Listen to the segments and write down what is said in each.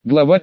Глава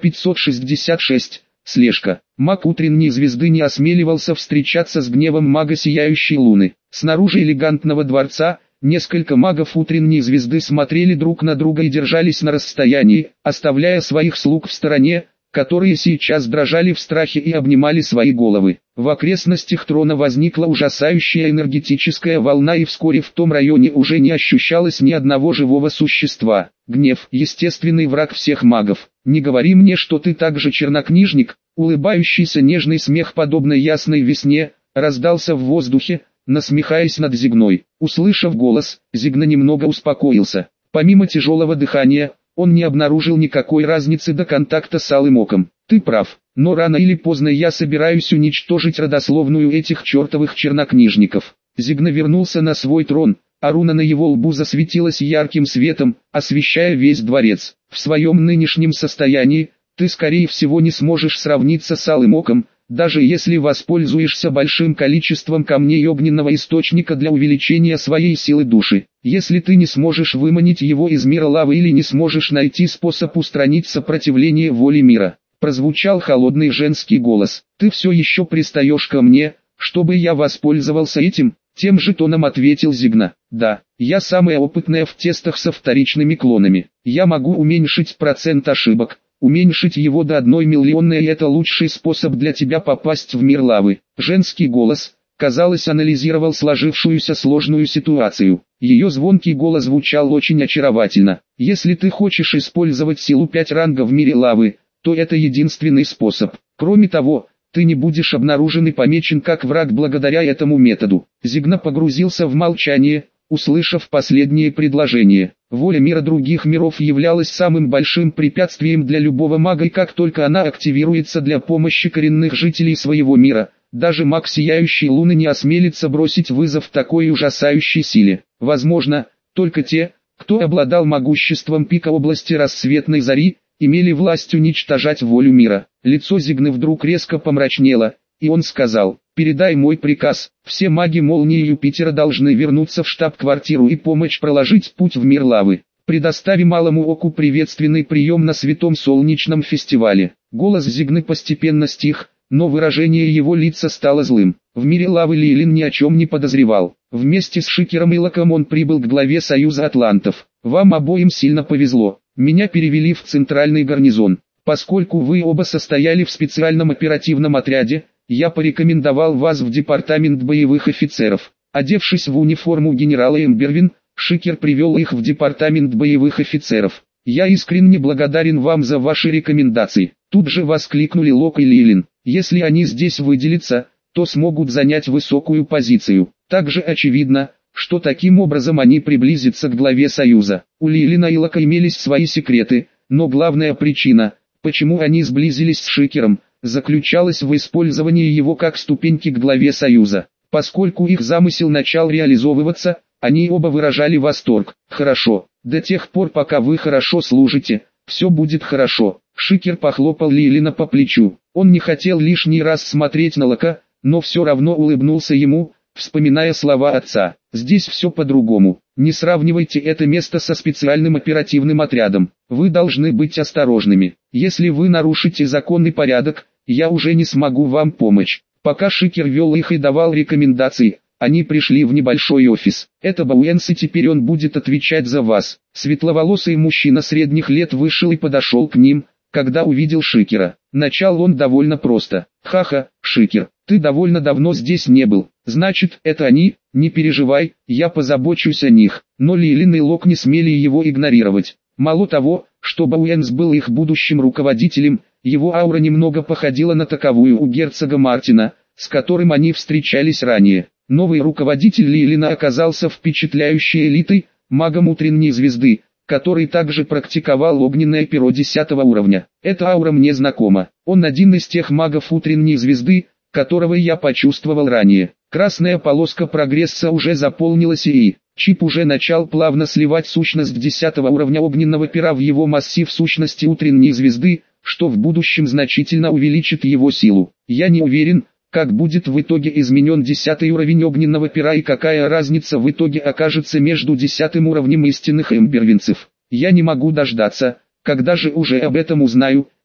566. Слежка. Маг утренней звезды не осмеливался встречаться с гневом мага сияющей луны. Снаружи элегантного дворца, несколько магов утренней звезды смотрели друг на друга и держались на расстоянии, оставляя своих слуг в стороне, которые сейчас дрожали в страхе и обнимали свои головы. В окрестностях трона возникла ужасающая энергетическая волна, и вскоре в том районе уже не ощущалось ни одного живого существа. Гнев – естественный враг всех магов. Не говори мне, что ты также чернокнижник. Улыбающийся нежный смех, подобный ясной весне, раздался в воздухе, насмехаясь над Зигной. Услышав голос, Зигна немного успокоился. Помимо тяжелого дыхания, он не обнаружил никакой разницы до контакта с алым оком. Ты прав, но рано или поздно я собираюсь уничтожить родословную этих чертовых чернокнижников. Зигна вернулся на свой трон, а руна на его лбу засветилась ярким светом, освещая весь дворец. В своем нынешнем состоянии, ты скорее всего не сможешь сравниться с алым оком, даже если воспользуешься большим количеством камней огненного источника для увеличения своей силы души. Если ты не сможешь выманить его из мира лавы или не сможешь найти способ устранить сопротивление воли мира. Прозвучал холодный женский голос. Ты все еще пристаешь ко мне, чтобы я воспользовался этим? Тем же тоном ответил Зигна. Да, я самая опытная в тестах со вторичными клонами. Я могу уменьшить процент ошибок. Уменьшить его до 1 миллионной, и это лучший способ для тебя попасть в мир лавы. Женский голос, казалось, анализировал сложившуюся сложную ситуацию. Ее звонкий голос звучал очень очаровательно. Если ты хочешь использовать силу 5 ранга в мире лавы, то это единственный способ. Кроме того, ты не будешь обнаружен и помечен как враг благодаря этому методу. Зигна погрузился в молчание, услышав последнее предложение. Воля мира других миров являлась самым большим препятствием для любого мага, и как только она активируется для помощи коренных жителей своего мира, даже маг сияющей луны не осмелится бросить вызов такой ужасающей силе. Возможно, только те, кто обладал могуществом пика области рассветной зари, имели власть уничтожать волю мира. Лицо Зигны вдруг резко помрачнело, и он сказал: «Передай мой приказ, все маги молнии Юпитера должны вернуться в штаб-квартиру и помочь проложить путь в мир лавы. Предостави малому оку приветственный прием на Святом Солнечном фестивале». Голос Зигны постепенно стих, но выражение его лица стало злым. В мире лавы Лилин ни о чем не подозревал. Вместе с Шикером и Локом он прибыл к главе Союза Атлантов. «Вам обоим сильно повезло. Меня перевели в центральный гарнизон. Поскольку вы оба состояли в специальном оперативном отряде, я порекомендовал вас в департамент боевых офицеров». Одевшись в униформу генерала Эмбервин, Шикер привел их в департамент боевых офицеров. «Я искренне благодарен вам за ваши рекомендации». Тут же воскликнули Лок и Лилин. «Если они здесь выделятся, то смогут занять высокую позицию. Также очевидно, что таким образом они приблизятся к главе Союза». У Лилина и Лока имелись свои секреты, но главная причина, почему они сблизились с Шикером, заключалась в использовании его как ступеньки к главе Союза. Поскольку их замысел начал реализовываться, они оба выражали восторг. «Хорошо, до тех пор, пока вы хорошо служите, все будет хорошо». Шикер похлопал Лилина по плечу. Он не хотел лишний раз смотреть на Лока, но все равно улыбнулся ему, вспоминая слова отца. «Здесь все по-другому. Не сравнивайте это место со специальным оперативным отрядом. Вы должны быть осторожными. Если вы нарушите закон и порядок, я уже не смогу вам помочь». Пока Шикер вел их и давал рекомендации, они пришли в небольшой офис. «Это Бауэнс, и теперь он будет отвечать за вас». Светловолосый мужчина средних лет вышел и подошел к ним, когда увидел Шикера. Начал он довольно просто. «Ха-ха, Шикер, ты довольно давно здесь не был. Значит, это они? Не переживай, я позабочусь о них». Но Лилин и Лок не смели его игнорировать. Мало того, что Бауэнс был их будущим руководителем, его аура немного походила на таковую у герцога Мартина, с которым они встречались ранее. Новый руководитель Лилина оказался впечатляющей элитой, магом утренней звезды, который также практиковал огненное перо 10 уровня. Эта аура мне знакома. Он один из тех магов утренней звезды, которого я почувствовал ранее. Красная полоска прогресса уже заполнилась, и чип уже начал плавно сливать сущность 10 уровня огненного пера в его массив сущности утренней звезды, что в будущем значительно увеличит его силу. Я не уверен, как будет в итоге изменен 10 уровень огненного пера и какая разница в итоге окажется между 10 уровнем истинных эмбервинцев. Я не могу дождаться, когда же уже об этом узнаю,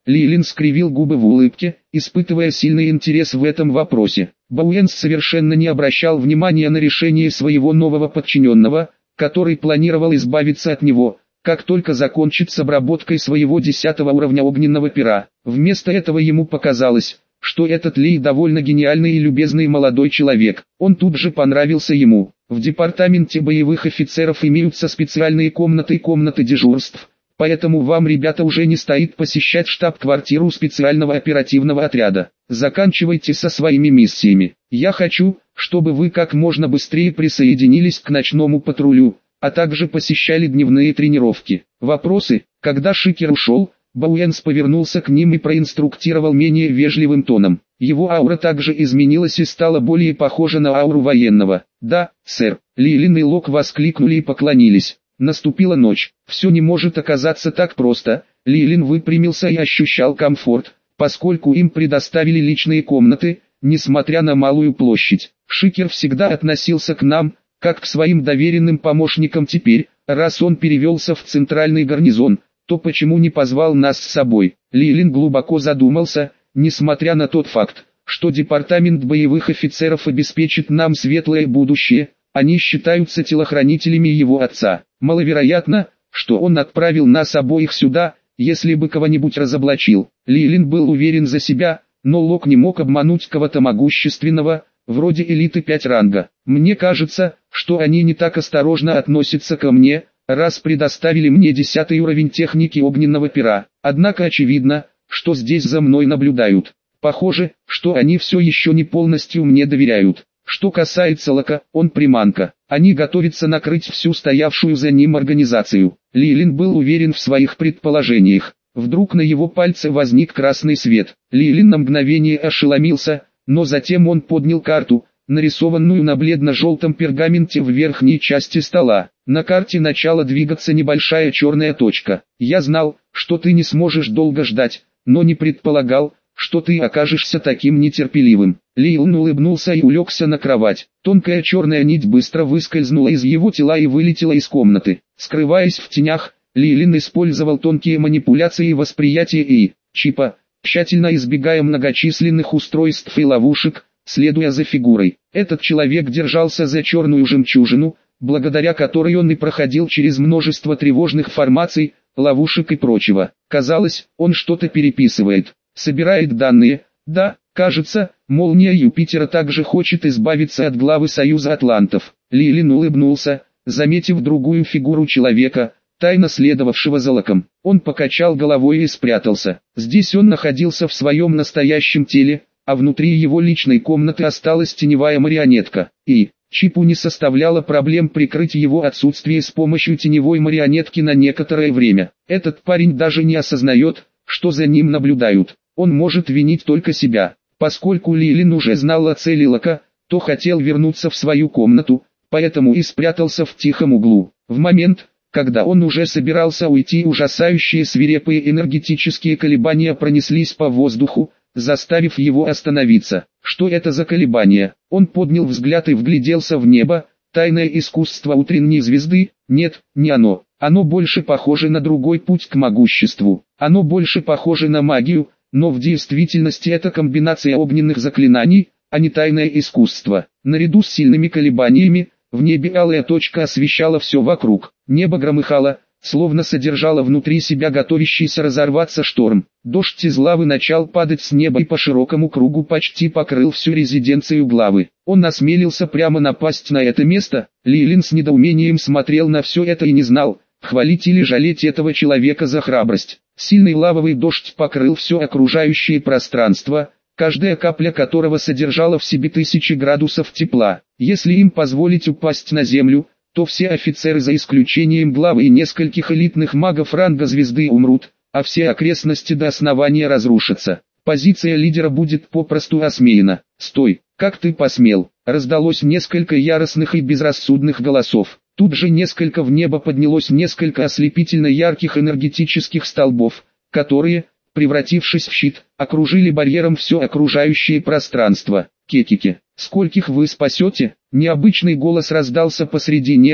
Лилин скривил губы в улыбке, испытывая сильный интерес в этом вопросе. Бауэнс совершенно не обращал внимания на решение своего нового подчиненного, который планировал избавиться от него, как только закончит с обработкой своего 10-го уровня огненного пера. Вместо этого ему показалось, что этот Лей довольно гениальный и любезный молодой человек. Он тут же понравился ему. В департаменте боевых офицеров имеются специальные комнаты дежурств, поэтому вам, ребята, уже не стоит посещать штаб-квартиру специального оперативного отряда. Заканчивайте со своими миссиями. Я хочу, чтобы вы как можно быстрее присоединились к ночному патрулю, а также посещали дневные тренировки. Вопросы? Когда Шикер ушел, Бауэнс повернулся к ним и проинструктировал менее вежливым тоном. Его аура также изменилась и стала более похожа на ауру военного. «Да, сэр». Лилин и Лок воскликнули и поклонились. Наступила ночь. Все не может оказаться так просто. Лилин выпрямился и ощущал комфорт, поскольку им предоставили личные комнаты, несмотря на малую площадь. Шикер всегда относился к нам, как к своим доверенным помощникам. Теперь, раз он перевелся в центральный гарнизон, то почему не позвал нас с собой? Лилин глубоко задумался, несмотря на тот факт, что департамент боевых офицеров обеспечит нам светлое будущее, они считаются телохранителями его отца. Маловероятно, что он отправил нас обоих сюда, если бы кого-нибудь разоблачил. Лилин был уверен за себя, но Лок не мог обмануть кого-то могущественного, вроде элиты 5 ранга. Мне кажется, что они не так осторожно относятся ко мне, раз предоставили мне 10-й уровень техники огненного пера. Однако очевидно, что здесь за мной наблюдают. Похоже, что они все еще не полностью мне доверяют. Что касается Лока, он приманка. Они готовятся накрыть всю стоявшую за ним организацию. Лилин был уверен в своих предположениях. Вдруг на его пальце возник красный свет. Лилин на мгновение ошеломился, но затем он поднял карту, нарисованную на бледно-желтом пергаменте в верхней части стола. На карте начала двигаться небольшая черная точка. Я знал, что ты не сможешь долго ждать, но не предполагал, что ты окажешься таким нетерпеливым. Лилин улыбнулся и улегся на кровать. Тонкая черная нить быстро выскользнула из его тела и вылетела из комнаты. Скрываясь в тенях, Лилин использовал тонкие манипуляции восприятия и чипа, тщательно избегая многочисленных устройств и ловушек, следуя за фигурой. Этот человек держался за черную жемчужину, благодаря которой он и проходил через множество тревожных формаций, ловушек и прочего. Казалось, он что-то переписывает, собирает данные. Да, кажется, молния Юпитера также хочет избавиться от главы Союза Атлантов. Лилин улыбнулся, заметив другую фигуру человека, тайно следовавшего за Локом. Он покачал головой и спрятался. Здесь он находился в своем настоящем теле, а внутри его личной комнаты осталась теневая марионетка. И Чипу не составляло проблем прикрыть его отсутствие с помощью теневой марионетки на некоторое время. Этот парень даже не осознает, что за ним наблюдают. Он может винить только себя. Поскольку Лилин уже знал о цели Лока, то хотел вернуться в свою комнату, поэтому и спрятался в тихом углу. В момент, когда он уже собирался уйти, ужасающие свирепые энергетические колебания пронеслись по воздуху, заставив его остановиться. Что это за колебания? Он поднял взгляд и вгляделся в небо. Тайное искусство утренней звезды? Нет, не оно. Оно больше похоже на другой путь к могуществу. Оно больше похоже на магию, но в действительности это комбинация огненных заклинаний, а не тайное искусство. Наряду с сильными колебаниями, в небе алая точка освещала все вокруг. Небо громыхало, словно содержало внутри себя готовящийся разорваться шторм. Дождь из лавы начал падать с неба и по широкому кругу почти покрыл всю резиденцию главы. Он осмелился прямо напасть на это место. Лилин с недоумением смотрел на все это и не знал, хвалить или жалеть этого человека за храбрость. Сильный лавовый дождь покрыл все окружающее пространство, каждая капля которого содержала в себе 1000 градусов тепла. Если им позволить упасть на землю, то все офицеры за исключением главы и нескольких элитных магов ранга звезды умрут, а все окрестности до основания разрушатся. Позиция лидера будет попросту осмеяна. «Стой, как ты посмел!» Раздалось несколько яростных и безрассудных голосов. Тут же несколько в небо поднялось несколько ослепительно ярких энергетических столбов, которые, превратившись в щит, окружили барьером все окружающее пространство. «Кекики, скольких вы спасете?» Необычный голос раздался посреди неба,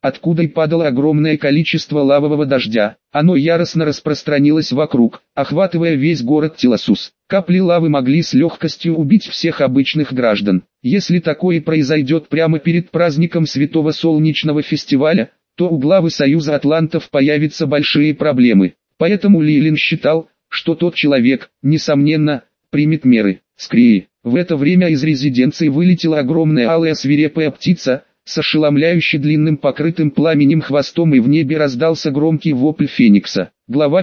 откуда и падало огромное количество лавового дождя. Оно яростно распространилось вокруг, охватывая весь город Телосус. Капли лавы могли с легкостью убить всех обычных граждан. Если такое произойдет прямо перед праздником Святого Солнечного фестиваля, то у главы Союза Атлантов появятся большие проблемы. Поэтому Лилин считал, что тот человек, несомненно, примет меры. Скорее. В это время из резиденции вылетела огромная алая свирепая птица, с ошеломляюще длинным покрытым пламенем хвостом, и в небе раздался громкий вопль Феникса. Глава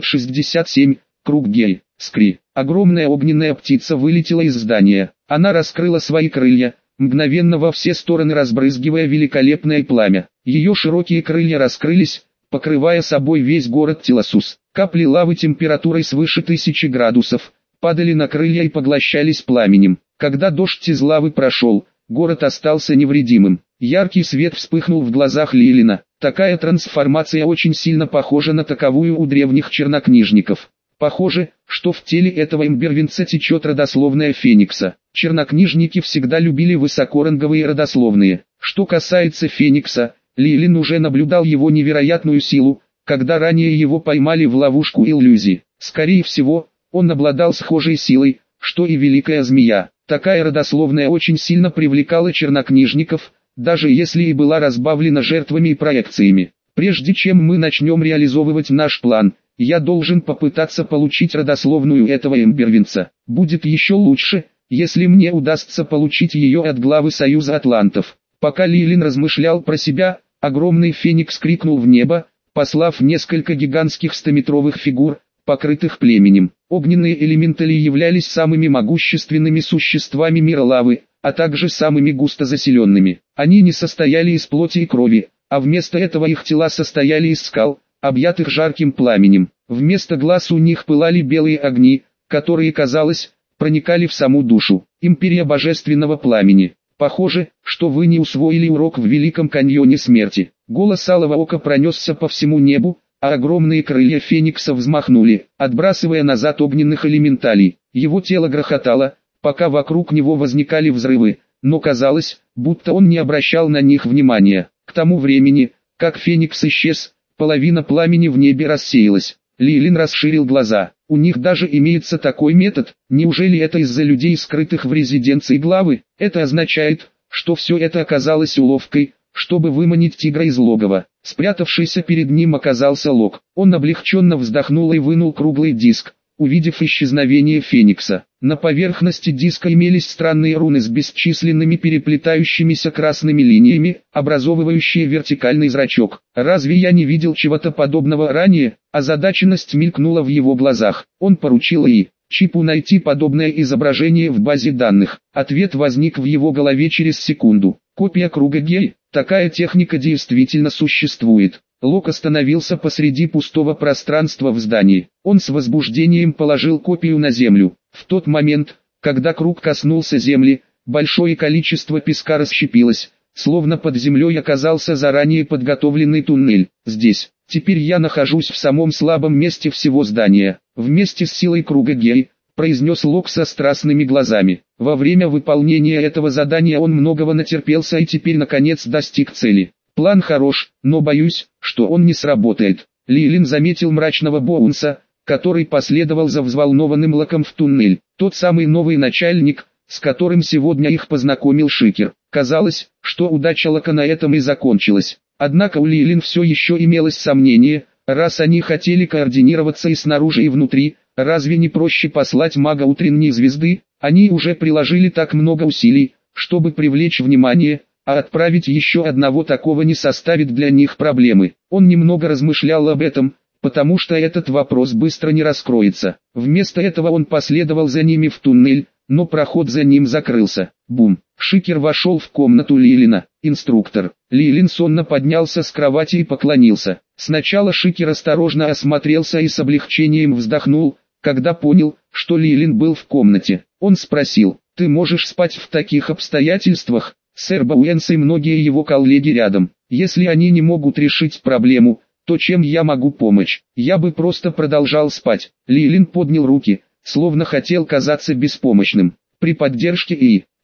567. Круг Гей. Скри. Огромная огненная птица вылетела из здания. Она раскрыла свои крылья, мгновенно во все стороны разбрызгивая великолепное пламя. Ее широкие крылья раскрылись, покрывая собой весь город Телосус. Капли лавы температурой свыше 1000 градусов падали на крылья и поглощались пламенем. Когда дождь из лавы прошел, город остался невредимым. Яркий свет вспыхнул в глазах Лилина. Такая трансформация очень сильно похожа на таковую у древних чернокнижников. Похоже, что в теле этого имбервинца течет родословная Феникса. Чернокнижники всегда любили высокоранговые родословные. Что касается Феникса, Лилин уже наблюдал его невероятную силу, когда ранее его поймали в ловушку иллюзии. Скорее всего, он обладал схожей силой, что и Великая Змея. Такая родословная очень сильно привлекала чернокнижников, даже если и была разбавлена жертвами и проекциями. Прежде чем мы начнем реализовывать наш план, я должен попытаться получить родословную этого имбервинца. Будет еще лучше, если мне удастся получить ее от главы Союза Атлантов. Пока Лилин размышлял про себя, огромный Феникс крикнул в небо, послав несколько гигантских 100-метровых фигур, покрытых племенем. Огненные элементали являлись самыми могущественными существами мира лавы, а также самыми густо заселенными. Они не состояли из плоти и крови, а вместо этого их тела состояли из скал, объятых жарким пламенем. Вместо глаз у них пылали белые огни, которые, казалось, проникали в саму душу. Империя Божественного Пламени. Похоже, что вы не усвоили урок в Великом каньоне смерти. Голос Алого Ока пронесся по всему небу, а огромные крылья Феникса взмахнули, отбрасывая назад огненных элементалей. Его тело грохотало, пока вокруг него возникали взрывы, но казалось, будто он не обращал на них внимания. К тому времени, как Феникс исчез, половина пламени в небе рассеялась. Лилин расширил глаза. У них даже имеется такой метод. Неужели это из-за людей, скрытых в резиденции главы? Это означает, что все это оказалось уловкой, чтобы выманить тигра из логова. Спрятавшийся перед ним оказался Лок. Он облегченно вздохнул и вынул круглый диск, увидев исчезновение Феникса. На поверхности диска имелись странные руны с бесчисленными переплетающимися красными линиями, образовывающие вертикальный зрачок. «Разве я не видел чего-то подобного ранее?» Озадаченность мелькнула в его глазах. Он поручил Чипу найти подобное изображение в базе данных. Ответ возник в его голове через секунду. Копия круга Гей. Такая техника действительно существует. Лок остановился посреди пустого пространства в здании. Он с возбуждением положил копию на землю. В тот момент, когда круг коснулся земли, большое количество песка расщепилось, словно под землей оказался заранее подготовленный туннель. Здесь, теперь я нахожусь в самом слабом месте всего здания. Вместе с силой круга Гей, произнес Лок со страстными глазами. Во время выполнения этого задания он многого натерпелся и теперь наконец достиг цели. План хорош, но боюсь, что он не сработает. Лилин заметил мрачного Боунса, который последовал за взволнованным Локом в туннель. Тот самый новый начальник, с которым сегодня их познакомил Шикер. Казалось, что удача Лока на этом и закончилась. Однако у Лилин все еще имелось сомнение, раз они хотели координироваться и снаружи и внутри, разве не проще послать мага утренней звезды? Они уже приложили так много усилий, чтобы привлечь внимание, а отправить еще одного такого не составит для них проблемы. Он немного размышлял об этом, потому что этот вопрос быстро не раскроется. Вместо этого он последовал за ними в туннель, но проход за ним закрылся. Бум! Шикер вошел в комнату Лилина. Инструктор. Лилин сонно поднялся с кровати и поклонился. Сначала Шикер осторожно осмотрелся и с облегчением вздохнул, когда понял, что Лилин был в комнате. Он спросил: «Ты можешь спать в таких обстоятельствах?» Сэр Боуэнс и многие его коллеги рядом. Если они не могут решить проблему, то чем я могу помочь? Я бы просто продолжал спать. Лилин поднял руки, словно хотел казаться беспомощным. При поддержке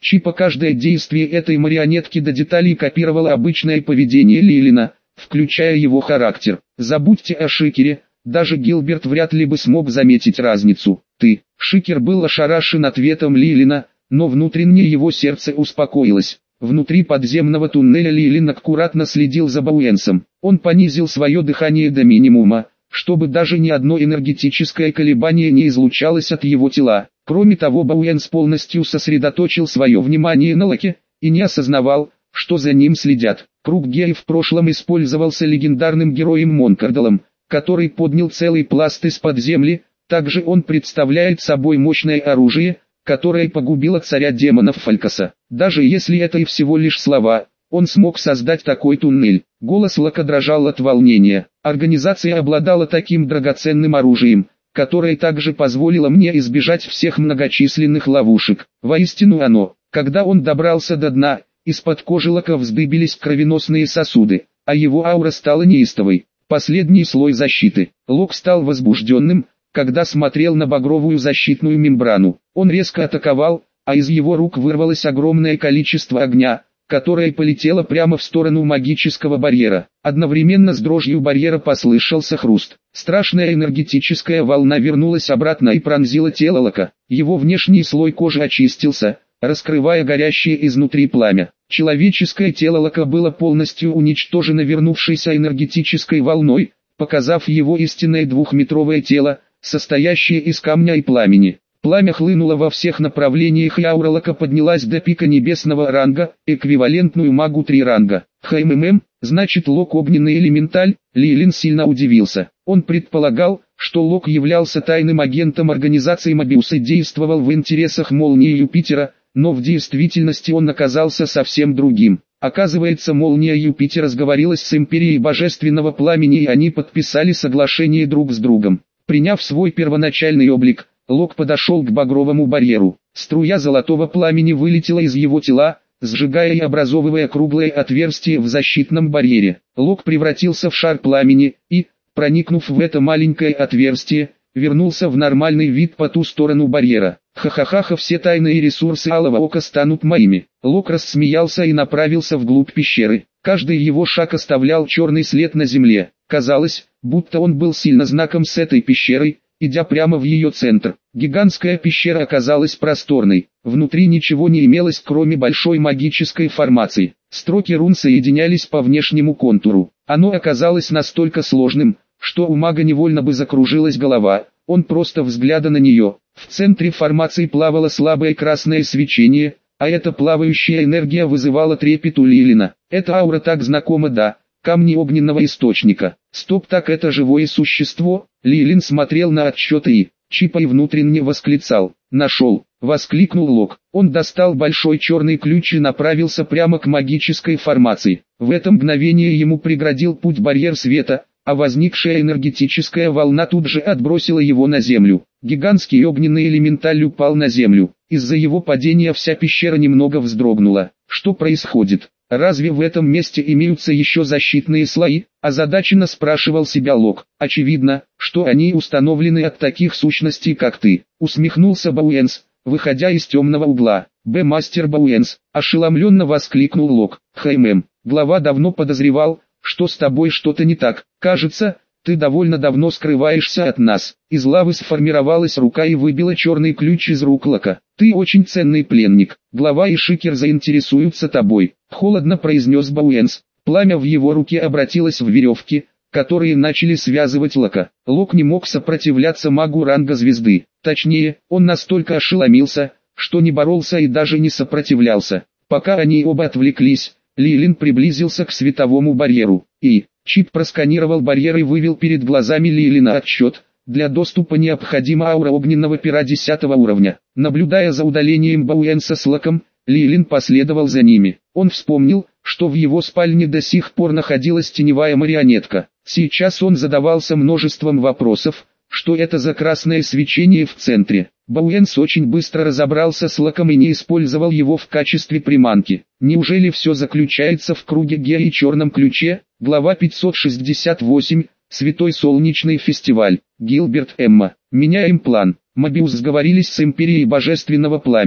Чипа каждое действие этой марионетки до деталей копировало обычное поведение Лилина, включая его характер. Забудьте о Шикере, даже Гилберт вряд ли бы смог заметить разницу. Шикер был ошарашен ответом Лилина, но внутренне его сердце успокоилось. Внутри подземного туннеля Лилин аккуратно следил за Бауэнсом. Он понизил свое дыхание до минимума, чтобы даже ни одно энергетическое колебание не излучалось от его тела. Кроме того, Бауэнс полностью сосредоточил свое внимание на Локе, и не осознавал, что за ним следят. Круг Геи в прошлом использовался легендарным героем Монкардалом, который поднял целый пласт из-под земли. Также он представляет собой мощное оружие, которое погубило царя демонов Фалькаса. Даже если это и всего лишь слова, он смог создать такой туннель. Голос Лока дрожал от волнения. Организация обладала таким драгоценным оружием, которое также позволило мне избежать всех многочисленных ловушек. Воистину оно. Когда он добрался до дна, из-под кожи Лока вздыбились кровеносные сосуды, а его аура стала неистовой. Последний слой защиты. Лок стал возбужденным, когда смотрел на багровую защитную мембрану. Он резко атаковал, а из его рук вырвалось огромное количество огня, которое полетело прямо в сторону магического барьера. Одновременно с дрожью барьера послышался хруст. Страшная энергетическая волна вернулась обратно и пронзила тело Лока. Его внешний слой кожи очистился, раскрывая горящее изнутри пламя. Человеческое тело Лока было полностью уничтожено вернувшейся энергетической волной, показав его истинное двухметровое тело, состоящее из камня и пламени. Пламя хлынуло во всех направлениях, и аура Лока поднялась до пика небесного ранга, эквивалентную магу 3 ранга. Значит Лок огненный элементаль? Лилин сильно удивился. Он предполагал, что Лок являлся тайным агентом организации Мобиус и действовал в интересах молнии Юпитера, но в действительности он оказался совсем другим. Оказывается, молния Юпитера сговорилась с Империей Божественного Пламени, и они подписали соглашение друг с другом. Приняв свой первоначальный облик, Лок подошел к багровому барьеру. Струя золотого пламени вылетела из его тела, сжигая и образовывая круглое отверстие в защитном барьере. Лок превратился в шар пламени и, проникнув в это маленькое отверстие, вернулся в нормальный вид по ту сторону барьера. Ха-ха-ха, все тайные ресурсы Алого Ока станут моими. Лок рассмеялся и направился вглубь пещеры. Каждый его шаг оставлял черный след на земле. Казалось, будто он был сильно знаком с этой пещерой, идя прямо в ее центр. Гигантская пещера оказалась просторной. Внутри ничего не имелось, кроме большой магической формации. Строки рун соединялись по внешнему контуру. Оно оказалось настолько сложным, что у мага невольно бы закружилась голова. Он просто взгляда на нее. В центре формации плавало слабое красное свечение, а эта плавающая энергия вызывала трепет у Лилина. Эта аура так знакома, да. Камни огненного источника. Стоп, так это живое существо? Лилин смотрел на отсчеты и, Чипа и внутренне восклицал. Нашел, воскликнул Лок. Он достал большой черный ключ и направился прямо к магической формации. В это мгновение ему преградил путь барьер света, а возникшая энергетическая волна тут же отбросила его на землю. Гигантский огненный элементаль упал на землю. Из-за его падения вся пещера немного вздрогнула. Что происходит? Разве в этом месте имеются еще защитные слои? Озадаченно спрашивал себя Лок. Очевидно, что они установлены от таких сущностей, как ты. Усмехнулся Бауэнс, выходя из темного угла. Мастер Бауэнс, ошеломленно воскликнул Лок. Глава давно подозревал, что с тобой что-то не так. Кажется, ты довольно давно скрываешься от нас. Из лавы сформировалась рука и выбила черный ключ из рук Лока. Ты очень ценный пленник. Глава и Шикер заинтересуются тобой. Холодно произнес Бауэнс. Пламя в его руке обратилось в веревки, которые начали связывать Лока. Лок не мог сопротивляться магу ранга звезды. Точнее, он настолько ошеломился, что не боролся и даже не сопротивлялся. Пока они оба отвлеклись, Лилин приблизился к световому барьеру. Чип просканировал барьер и вывел перед глазами Лилина отсчет. Для доступа необходима аура огненного пера 10 уровня. Наблюдая за удалением Бауэнса с Локом, Лилин последовал за ними. Он вспомнил, что в его спальне до сих пор находилась теневая марионетка. Сейчас он задавался множеством вопросов, что это за красное свечение в центре. Бауэнс очень быстро разобрался с Локом и не использовал его в качестве приманки. Неужели все заключается в круге Геа и черном ключе? Глава 568. Святой Солнечный фестиваль. Гилберт Эмма. Меняем план. Мобиус сговорились с Империей Божественного Пламени.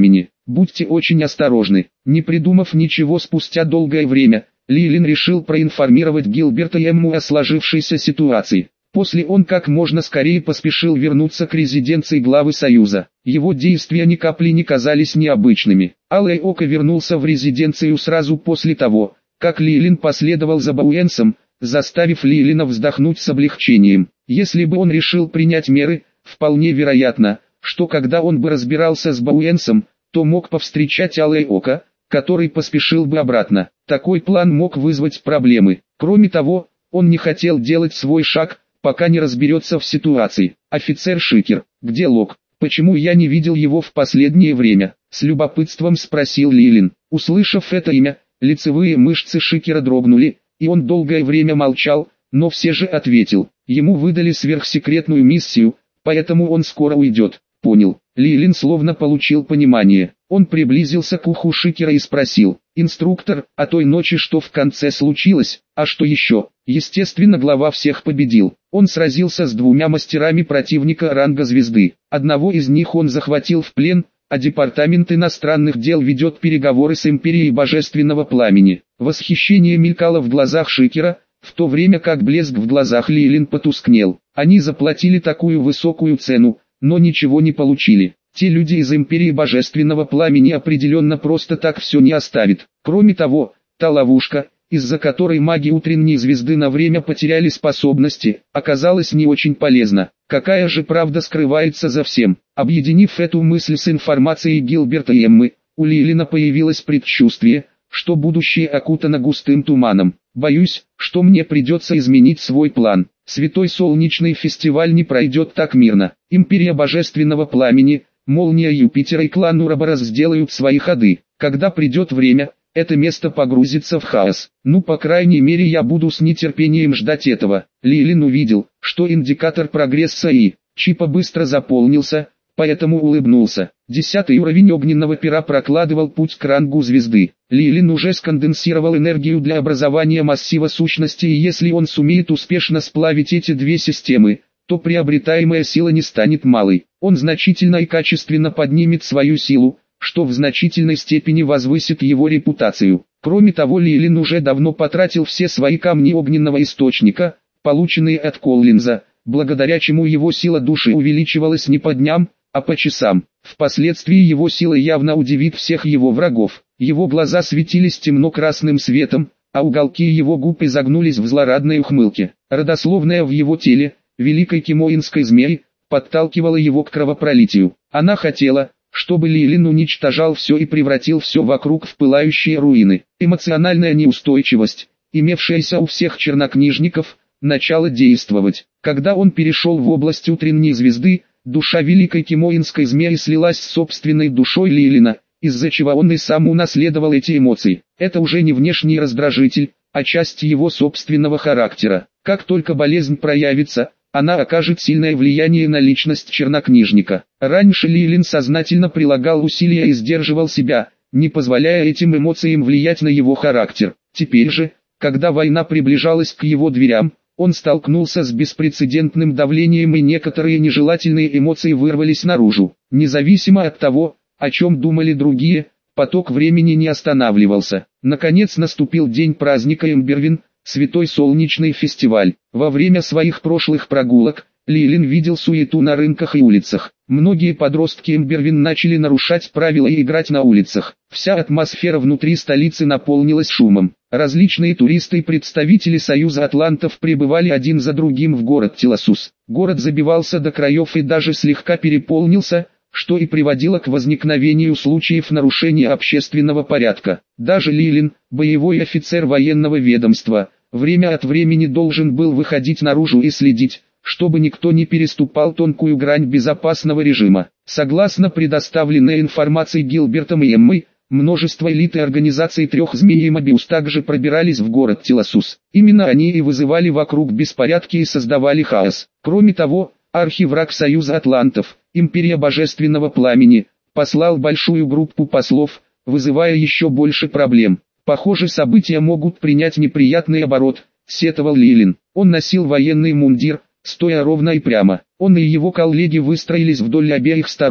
Будьте очень осторожны. Не придумав ничего спустя долгое время, Лилин решил проинформировать Гилберта и Эмму о сложившейся ситуации. После он как можно скорее поспешил вернуться к резиденции главы Союза. Его действия ни капли не казались необычными. Алое Око вернулся в резиденцию сразу после того, как Лилин последовал за Бауэнсом, заставив Лилина вздохнуть с облегчением. Если бы он решил принять меры, вполне вероятно, что когда он бы разбирался с Бауэнсом, то мог повстречать Алое Око, который поспешил бы обратно. Такой план мог вызвать проблемы. Кроме того, он не хотел делать свой шаг, пока не разберется в ситуации. «Офицер Шикер, где Лок? Почему я не видел его в последнее время?» С любопытством спросил Лилин. Услышав это имя, лицевые мышцы Шикера дрогнули, и он долгое время молчал, но все же ответил. Ему выдали сверхсекретную миссию, поэтому он скоро уйдет. Понял. Лилин словно получил понимание. Он приблизился к уху Шикера и спросил: «Инструктор, о той ночи что в конце случилось, а что еще?» Естественно, глава всех победил. Он сразился с двумя мастерами противника ранга звезды. Одного из них он захватил в плен, а Департамент иностранных дел ведет переговоры с Империей Божественного Пламени. Восхищение мелькало в глазах Шикера, в то время как блеск в глазах Лилин потускнел. Они заплатили такую высокую цену, но ничего не получили. Те люди из Империи Божественного Пламени определенно просто так все не оставят. Кроме того, та ловушка, из-за которой маги утренней звезды на время потеряли способности, оказалась не очень полезна. Какая же правда скрывается за всем? Объединив эту мысль с информацией Гилберта и Эммы, у Лилина появилось предчувствие, что будущее окутано густым туманом. «Боюсь, что мне придется изменить свой план. Святой Солнечный фестиваль не пройдет так мирно. Империя Божественного Пламени, Молния Юпитера и клан Ураборос сделают свои ходы. Когда придет время, это место погрузится в хаос. Ну, по крайней мере, я буду с нетерпением ждать этого». Лилин увидел, что индикатор прогресса и чипа быстро заполнился, поэтому улыбнулся. 10-й уровень огненного пера прокладывал путь к рангу звезды. Лилин уже сконденсировал энергию для образования массива сущности, и если он сумеет успешно сплавить эти две системы, то приобретаемая сила не станет малой. Он значительно и качественно поднимет свою силу, что в значительной степени возвысит его репутацию. Кроме того, Лилин уже давно потратил все свои камни огненного источника, полученные от Коллинза, благодаря чему его сила души увеличивалась не по дням, а по часам. Впоследствии его сила явно удивит всех его врагов. Его глаза светились темно-красным светом, а уголки его губ изогнулись в злорадной ухмылке. Родословная в его теле, великой кимоинской змеи, подталкивала его к кровопролитию. Она хотела, чтобы Лилин уничтожал все и превратил все вокруг в пылающие руины. Эмоциональная неустойчивость, имевшаяся у всех чернокнижников, начала действовать. Когда он перешел в область утренней звезды, душа великой кимоинской змеи слилась с собственной душой Лилина, из-за чего он и сам унаследовал эти эмоции. Это уже не внешний раздражитель, а часть его собственного характера. Как только болезнь проявится, она окажет сильное влияние на личность чернокнижника. Раньше Лилин сознательно прилагал усилия и сдерживал себя, не позволяя этим эмоциям влиять на его характер. Теперь же, когда война приближалась к его дверям, он столкнулся с беспрецедентным давлением, и некоторые нежелательные эмоции вырвались наружу. Независимо от того, о чем думали другие, поток времени не останавливался. Наконец наступил день праздника Эмбервин, Святой Солнечный фестиваль. Во время своих прошлых прогулок, Лилин видел суету на рынках и улицах. Многие подростки Эмбервин начали нарушать правила и играть на улицах. Вся атмосфера внутри столицы наполнилась шумом. Различные туристы и представители Союза Атлантов прибывали один за другим в город Телосус. Город забивался до краев и даже слегка переполнился, что и приводило к возникновению случаев нарушения общественного порядка. Даже Лилин, боевой офицер военного ведомства, время от времени должен был выходить наружу и следить, чтобы никто не переступал тонкую грань безопасного режима. Согласно предоставленной информации Гилбертом и Эммой, множество элит и организаций трех змей и Мобиус также пробирались в город Телосус. Именно они и вызывали вокруг беспорядки и создавали хаос. Кроме того, архивраг Союза Атлантов, Империя Божественного Пламени, послал большую группу послов, вызывая еще больше проблем. Похоже, события могут принять неприятный оборот, сетовал Лилин. Он носил военный мундир, стоя ровно и прямо. Он и его коллеги выстроились вдоль обеих сторон,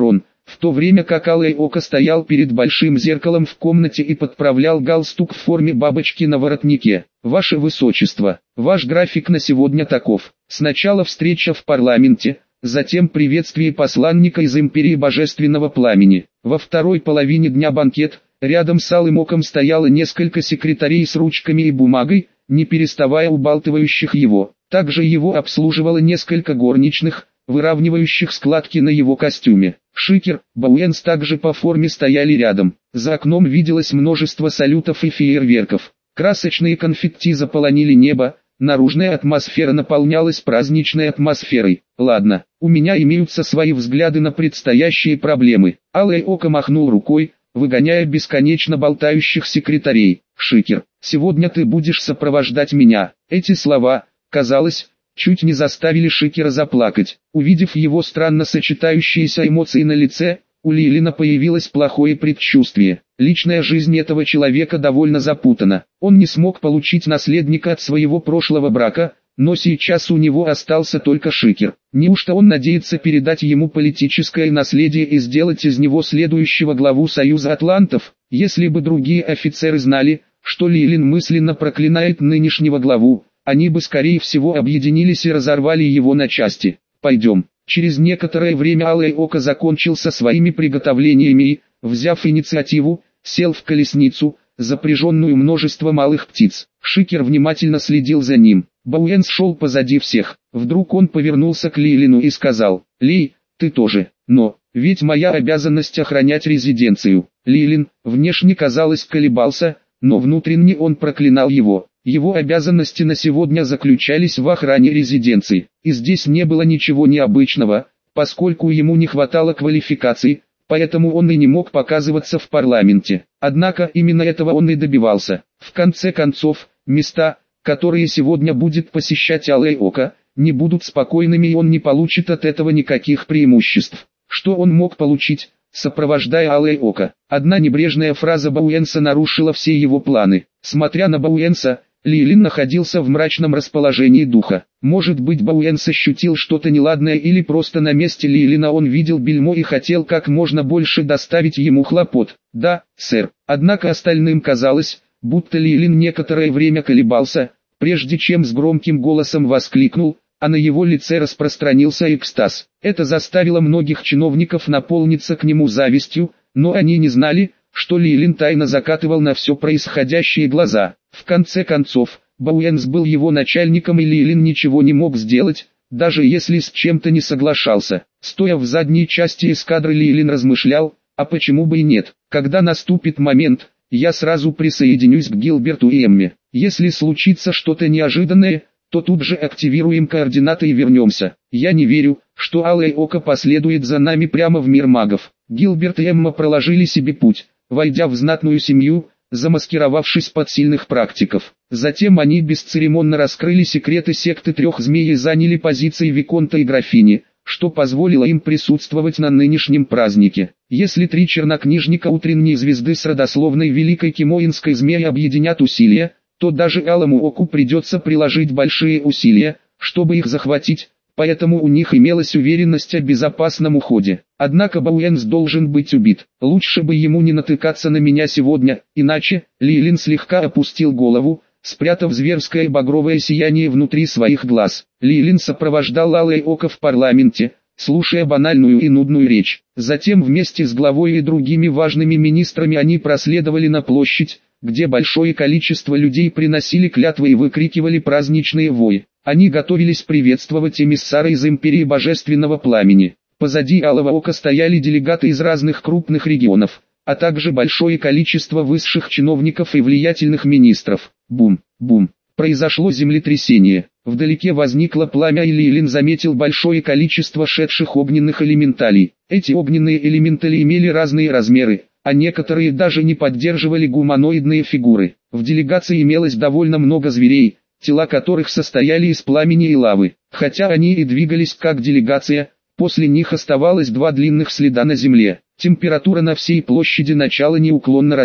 в то время как Алое Око стоял перед большим зеркалом в комнате и подправлял галстук в форме бабочки на воротнике. «Ваше Высочество, ваш график на сегодня таков. Сначала встреча в парламенте, затем приветствие посланника из Империи Божественного Пламени. Во второй половине дня банкет, рядом с Алым Оком стояло несколько секретарей с ручками и бумагой, не переставая убалтывающих его. Также его обслуживало несколько горничных, выравнивающих складки на его костюме. Шикер, Бауэнс также по форме стояли рядом. За окном виделось множество салютов и фейерверков. Красочные конфетти заполонили небо, наружная атмосфера наполнялась праздничной атмосферой. Ладно, у меня имеются свои взгляды на предстоящие проблемы. Алое Око махнул рукой, выгоняя бесконечно болтающих секретарей. Шикер, сегодня ты будешь сопровождать меня. Эти слова, казалось, чуть не заставили Шикера заплакать. Увидев его странно сочетающиеся эмоции на лице, у Лилина появилось плохое предчувствие. Личная жизнь этого человека довольно запутана. Он не смог получить наследника от своего прошлого брака, но сейчас у него остался только Шикер. Неужто он надеется передать ему политическое наследие и сделать из него следующего главу Союза Атлантов? Если бы другие офицеры знали, что Лилин мысленно проклинает нынешнего главу, они бы скорее всего объединились и разорвали его на части. Пойдем. Через некоторое время Алое Око закончил со своими приготовлениями и, взяв инициативу, сел в колесницу, запряженную множеством малых птиц. Шикер внимательно следил за ним. Бауэнс шел позади всех. Вдруг он повернулся к Лилину и сказал: «Лей, ты тоже. Но, ведь моя обязанность охранять резиденцию». Лилин, внешне казалось, колебался, но внутренне он проклинал его. Его обязанности на сегодня заключались в охране резиденции. И здесь не было ничего необычного, поскольку ему не хватало квалификации, поэтому он и не мог показываться в парламенте. Однако именно этого он и добивался. В конце концов, места, которые сегодня будет посещать Алое Око, не будут спокойными, и он не получит от этого никаких преимуществ. Что он мог получить, сопровождая Алое Око? Одна небрежная фраза Бауэнса нарушила все его планы. Смотря на Бауэнса, Лилин находился в мрачном расположении духа. Может быть, Бауэнс ощутил что-то неладное, или просто на месте Лилина он видел бельмо и хотел как можно больше доставить ему хлопот. «Да, сэр». Однако остальным казалось, будто Лилин некоторое время колебался, прежде чем с громким голосом воскликнул, а на его лице распространился экстаз. Это заставило многих чиновников наполниться к нему завистью, но они не знали, что Лилин тайно закатывал на все происходящее глаза. В конце концов, Бауэнс был его начальником, и Лилин ничего не мог сделать, даже если с чем-то не соглашался. Стоя в задней части эскадры, Лилин размышлял, а почему бы и нет. Когда наступит момент, я сразу присоединюсь к Гилберту и Эмме. Если случится что-то неожиданное, то тут же активируем координаты и вернемся. Я не верю, что Алое Око последует за нами прямо в мир магов. Гилберт и Эмма проложили себе путь, войдя в знатную семью, замаскировавшись под сильных практиков. Затем они бесцеремонно раскрыли секреты секты трех змей и заняли позиции виконта и графини, что позволило им присутствовать на нынешнем празднике. Если три чернокнижника утренней звезды с родословной великой кимоинской змеи объединят усилия, то даже Алому Оку придется приложить большие усилия, чтобы их захватить, поэтому у них имелась уверенность о безопасном уходе. Однако Бауэнс должен быть убит. Лучше бы ему не натыкаться на меня сегодня, иначе. Лилин слегка опустил голову, спрятав зверское багровое сияние внутри своих глаз. Лилин сопровождал Алое Око в парламенте, слушая банальную и нудную речь. Затем вместе с главой и другими важными министрами они проследовали на площадь, где большое количество людей приносили клятвы и выкрикивали праздничные вои. Они готовились приветствовать эмиссара из Империи Божественного Пламени. Позади Алого Ока стояли делегаты из разных крупных регионов, а также большое количество высших чиновников и влиятельных министров. Бум, бум. Произошло землетрясение. Вдалеке возникло пламя, и Лилин заметил большое количество шедших огненных элементалей. Эти огненные элементали имели разные размеры, а некоторые даже не поддерживали гуманоидные фигуры. В делегации имелось довольно много зверей, тела которых состояли из пламени и лавы. Хотя они и двигались как делегация, после них оставалось два длинных следа на земле. Температура на всей площади начала неуклонно расти.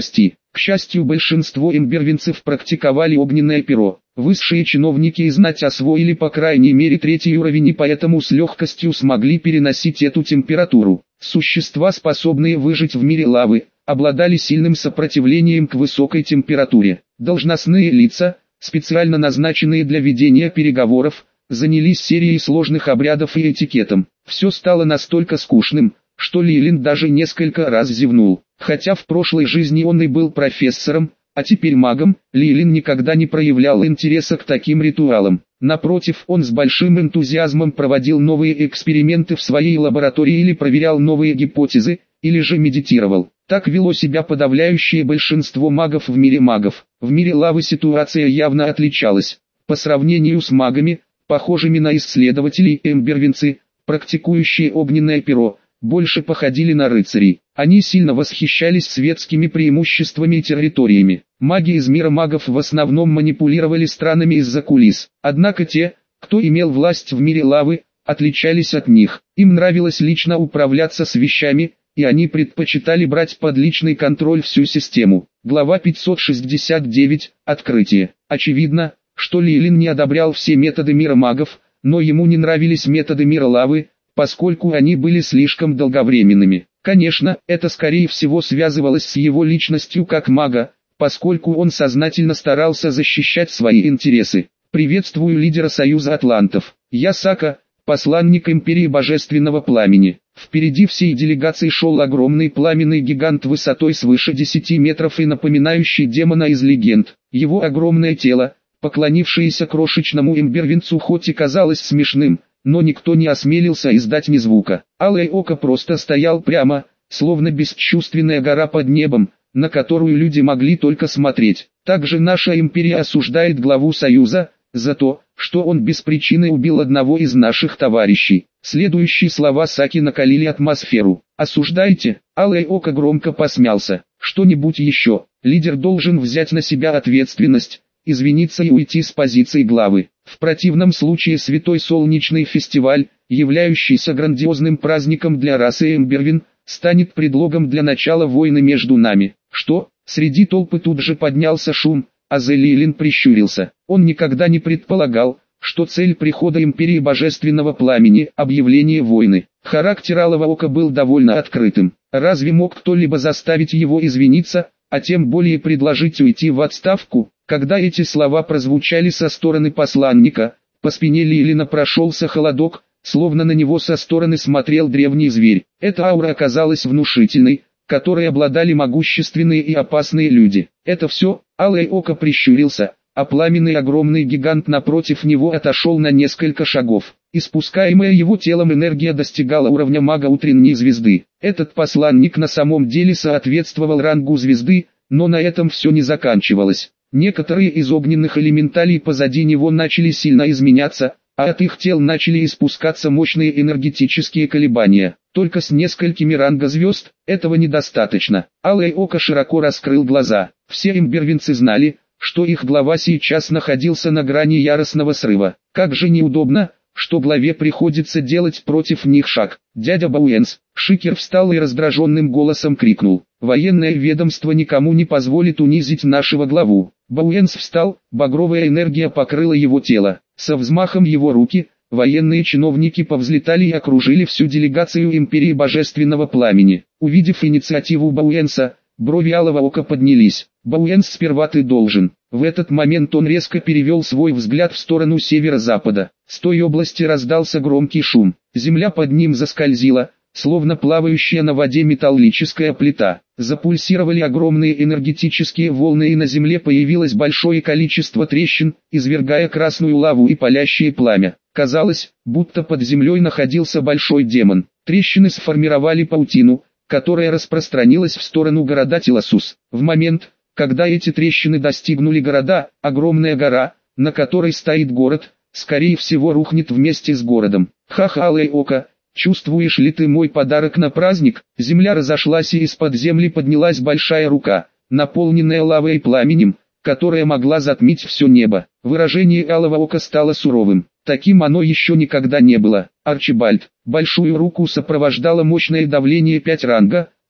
К счастью, большинство имбервинцев практиковали огненное перо. Высшие чиновники и знать освоили по крайней мере третий уровень и поэтому с легкостью смогли переносить эту температуру. Существа, способные выжить в мире лавы, обладали сильным сопротивлением к высокой температуре. Должностные лица, специально назначенные для ведения переговоров, занялись серией сложных обрядов и этикетом. Все стало настолько скучным, что Лилин даже несколько раз зевнул. Хотя в прошлой жизни он и был профессором, а теперь магом, Лилин никогда не проявлял интереса к таким ритуалам. Напротив, он с большим энтузиазмом проводил новые эксперименты в своей лаборатории или проверял новые гипотезы, или же медитировал. Так вело себя подавляющее большинство магов в мире магов. В мире лавы ситуация явно отличалась. По сравнению с магами, похожими на исследователей, эмбервинцы, практикующие огненное перо, больше походили на рыцарей. Они сильно восхищались светскими преимуществами и территориями. Маги из мира магов в основном манипулировали странами из-за кулис. Однако те, кто имел власть в мире лавы, отличались от них. Им нравилось лично управляться с вещами, и они предпочитали брать под личный контроль всю систему. Глава 569. Открытие. Очевидно, что Лилин не одобрял все методы мира магов, но ему не нравились методы мира лавы, поскольку они были слишком долговременными. Конечно, это скорее всего связывалось с его личностью как мага, поскольку он сознательно старался защищать свои интересы. Приветствую лидера Союза Атлантов. Я Сака, посланник Империи Божественного Пламени. Впереди всей делегации шел огромный пламенный гигант высотой свыше 10 метров и напоминающий демона из легенд. Его огромное тело, поклонившееся крошечному имбервинцу, хоть и казалось смешным, но никто не осмелился издать ни звука. Алое око просто стоял прямо, словно бесчувственная гора под небом, на которую люди могли только смотреть. Также наша империя осуждает главу Союза за то, что он без причины убил одного из наших товарищей. Следующие слова Саки накалили атмосферу. «Осуждаете?» Алое око громко посмялся. «Что-нибудь еще? Лидер должен взять на себя ответственность, извиниться и уйти с позиции главы. В противном случае Святой Солнечный фестиваль, являющийся грандиозным праздником для расы Эмбервин, станет предлогом для начала войны между нами». «Что?» Среди толпы тут же поднялся шум, а Лилин прищурился. Он никогда не предполагал, что цель прихода Империи Божественного Пламени – объявление войны. Характер Алого Ока был довольно открытым. Разве мог кто-либо заставить его извиниться, а тем более предложить уйти в отставку? Когда эти слова прозвучали со стороны посланника, по спине Лилина прошелся холодок, словно на него со стороны смотрел древний зверь. Эта аура оказалась внушительной, которой обладали могущественные и опасные люди. «Это все?» Алое око прищурился, а пламенный огромный гигант напротив него отошел на несколько шагов. Испускаемая его телом энергия достигала уровня мага утренней звезды. Этот посланник на самом деле соответствовал рангу звезды, но на этом все не заканчивалось. Некоторые из огненных элементалей позади него начали сильно изменяться, а от их тел начали испускаться мощные энергетические колебания. Только с несколькими ранга звезд этого недостаточно. Алое око широко раскрыл глаза. Все имбервинцы знали, что их глава сейчас находился на грани яростного срыва. Как же неудобно, что главе приходится делать против них шаг. «Дядя Бауэнс!» Шикер встал и раздраженным голосом крикнул. «Военное ведомство никому не позволит унизить нашего главу». Бауэнс встал, багровая энергия покрыла его тело. Со взмахом его руки, военные чиновники повзлетали и окружили всю делегацию Империи Божественного Пламени. Увидев инициативу Бауэнса, брови Алого Ока поднялись. «Бауэнс, сперва ты должен». В этот момент он резко перевел свой взгляд в сторону северо-запада. С той области раздался громкий шум. Земля под ним заскользила, словно плавающая на воде металлическая плита. Запульсировали огромные энергетические волны, и на земле появилось большое количество трещин, извергая красную лаву и палящее пламя. Казалось, будто под землей находился большой демон. Трещины сформировали паутину, которая распространилась в сторону города Телосус. В момент, когда эти трещины достигнули города, огромная гора, на которой стоит город, скорее всего рухнет вместе с городом. «Ха-ха, Алое око, чувствуешь ли ты мой подарок на праздник?» Земля разошлась, и из-под земли поднялась большая рука, наполненная лавой и пламенем, которая могла затмить все небо. Выражение Алого ока стало суровым. Таким оно еще никогда не было. «Арчибальд». Большую руку сопровождало мощное давление 5 ранга,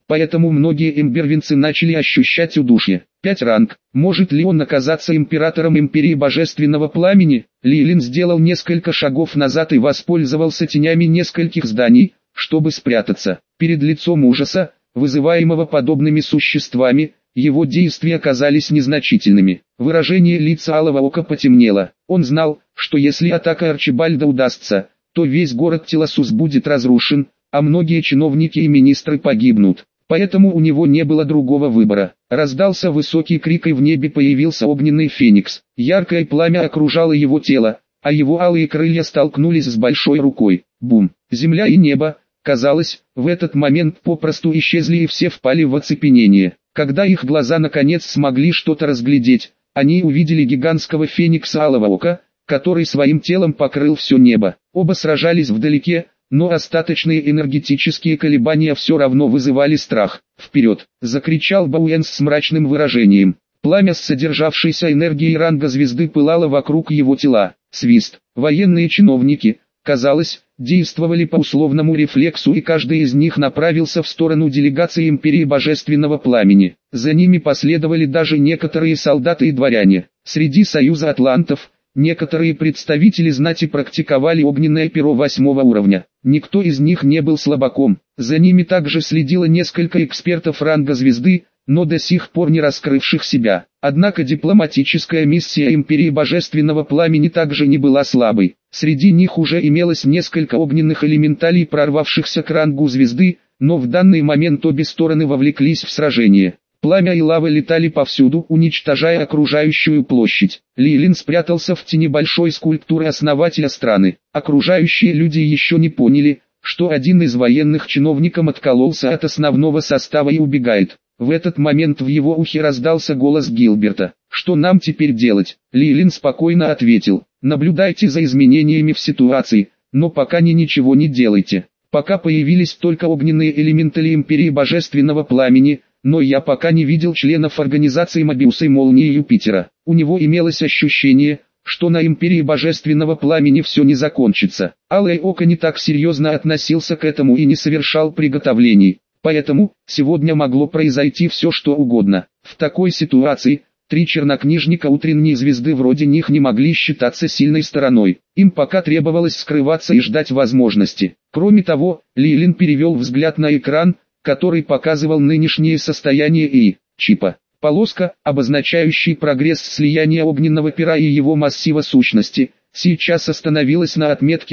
поэтому многие имбервинцы начали ощущать удушье. 5 ранг. Может ли он оказаться императором Империи Божественного Пламени? Лилин сделал несколько шагов назад и воспользовался тенями нескольких зданий, чтобы спрятаться. Перед лицом ужаса, вызываемого подобными существами, его действия оказались незначительными. Выражение лица Алого Ока потемнело. Он знал, что если атака Арчибальда удастся, то весь город Телосус будет разрушен, а многие чиновники и министры погибнут. Поэтому у него не было другого выбора. Раздался высокий крик, и в небе появился огненный феникс. Яркое пламя окружало его тело, а его алые крылья столкнулись с большой рукой. Бум! Земля и небо, казалось, в этот момент попросту исчезли, и все впали в оцепенение. Когда их глаза наконец смогли что-то разглядеть, они увидели гигантского феникса Алого Ока, который своим телом покрыл все небо. Оба сражались вдалеке, но остаточные энергетические колебания все равно вызывали страх. «Вперед!» — закричал Бауэнс с мрачным выражением. Пламя с содержавшейся энергией ранга звезды пылало вокруг его тела. Свист. Военные чиновники, казалось, действовали по условному рефлексу, и каждый из них направился в сторону делегации Империи Божественного Пламени. За ними последовали даже некоторые солдаты и дворяне. Среди Союза Атлантов некоторые представители знати практиковали огненное перо 8-го уровня. Никто из них не был слабаком. За ними также следило несколько экспертов ранга звезды, но до сих пор не раскрывших себя. Однако дипломатическая миссия Империи Божественного Пламени также не была слабой. Среди них уже имелось несколько огненных элементалей, прорвавшихся к рангу звезды, но в данный момент обе стороны вовлеклись в сражение. Пламя и лава летали повсюду, уничтожая окружающую площадь. Лилин спрятался в тени большой скульптуры основателя страны. Окружающие люди еще не поняли, что один из военных чиновников откололся от основного состава и убегает. В этот момент в его ухе раздался голос Гилберта. «Что нам теперь делать?» Лилин спокойно ответил. «Наблюдайте за изменениями в ситуации, но пока ничего не делайте. Пока появились только огненные элементали Империи Божественного Пламени, но я пока не видел членов организации Мобиуса и Молнии Юпитера. У него имелось ощущение, что на Империи Божественного Пламени все не закончится. Алое Око не так серьезно относился к этому и не совершал приготовлений. Поэтому, сегодня могло произойти все что угодно. В такой ситуации, 3 чернокнижника утренней звезды вроде них не могли считаться сильной стороной. Им пока требовалось скрываться и ждать возможности. Кроме того, Лилин перевел взгляд на экран, который показывал нынешнее состояние чипа. Полоска, обозначающая прогресс слияния огненного пера и его массива сущности, сейчас остановилась на отметке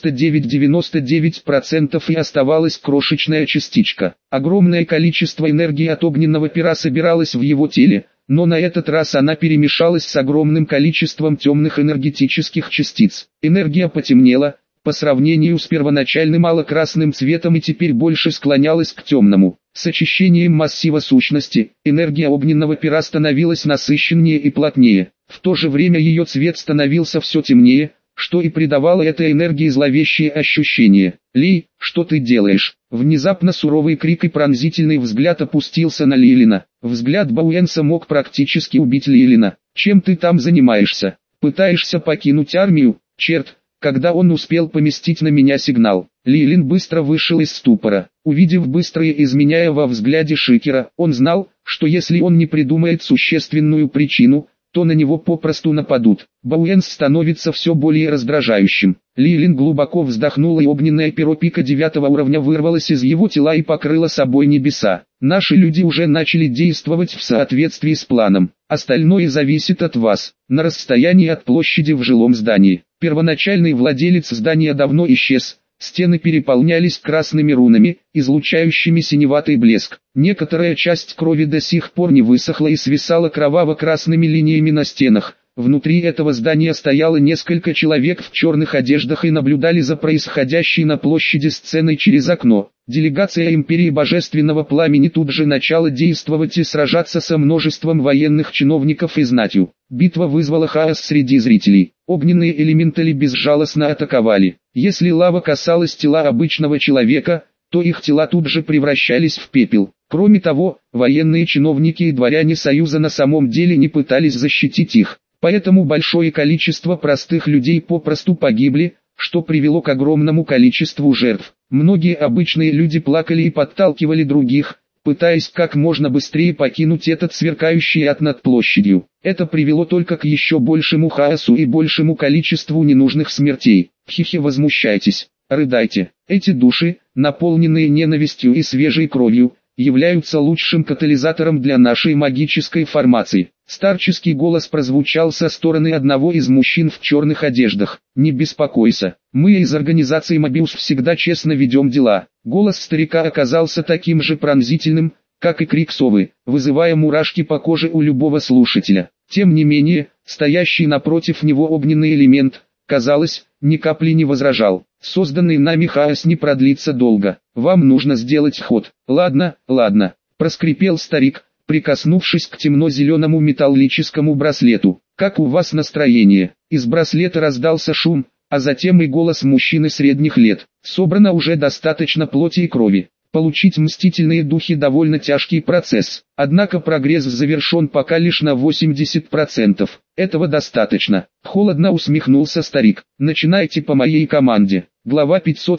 99,99% и оставалась крошечная частичка. Огромное количество энергии от огненного пера собиралось в его теле, но на этот раз она перемешалась с огромным количеством темных энергетических частиц. Энергия потемнела, по сравнению с первоначальным алокрасным цветом, и теперь больше склонялась к темному. С очищением массива сущности, энергия огненного пера становилась насыщеннее и плотнее. В то же время ее цвет становился все темнее, что и придавало этой энергии зловещее ощущение. «Ли, что ты делаешь?» Внезапно суровый крик и пронзительный взгляд опустился на Лилина. Взгляд Бауэнса мог практически убить Лилина. «Чем ты там занимаешься? Пытаешься покинуть армию? Черт!» Когда он успел поместить на меня сигнал, Лилин быстро вышел из ступора. Увидев быстрые изменения во взгляде Шикера, он знал, что если он не придумает существенную причину, то на него попросту нападут. Бауэнс становится все более раздражающим. Лилин глубоко вздохнул, и огненное перо пика 9-го уровня вырвалось из его тела и покрыло собой небеса. Наши люди уже начали действовать в соответствии с планом. Остальное зависит от вас. На расстоянии от площади в жилом здании. Первоначальный владелец здания давно исчез. Стены переполнялись красными рунами, излучающими синеватый блеск. Некоторая часть крови до сих пор не высохла и свисала кроваво-красными линиями на стенах. Внутри этого здания стояло несколько человек в черных одеждах и наблюдали за происходящей на площади сценой через окно. Делегация Империи Божественного Пламени тут же начала действовать и сражаться со множеством военных чиновников и знатью. Битва вызвала хаос среди зрителей. Огненные элементали безжалостно атаковали. Если лава касалась тела обычного человека, то их тела тут же превращались в пепел. Кроме того, военные чиновники и дворяне Союза на самом деле не пытались защитить их. Поэтому большое количество простых людей попросту погибли, что привело к огромному количеству жертв. Многие обычные люди плакали и подталкивали других, пытаясь как можно быстрее покинуть этот сверкающий ад над площадью. Это привело только к еще большему хаосу и большему количеству ненужных смертей. Хихи, возмущайтесь, рыдайте. Эти души, наполненные ненавистью и свежей кровью, являются лучшим катализатором для нашей магической формации. Старческий голос прозвучал со стороны одного из мужчин в черных одеждах. «Не беспокойся, мы из организации Мобиус всегда честно ведем дела». Голос старика оказался таким же пронзительным, как и крик совы, вызывая мурашки по коже у любого слушателя. Тем не менее, стоящий напротив него огненный элемент, казалось, ни капли не возражал. «Созданный нами хаос не продлится долго, вам нужно сделать ход». «Ладно, ладно», — проскрипел старик, прикоснувшись к темно-зеленому металлическому браслету. «Как у вас настроение?» Из браслета раздался шум, а затем и голос мужчины средних лет. «Собрано уже достаточно плоти и крови. Получить мстительные духи довольно тяжкий процесс, однако прогресс завершен пока лишь на 80%. Этого достаточно». Холодно усмехнулся старик. «Начинайте по моей команде». Глава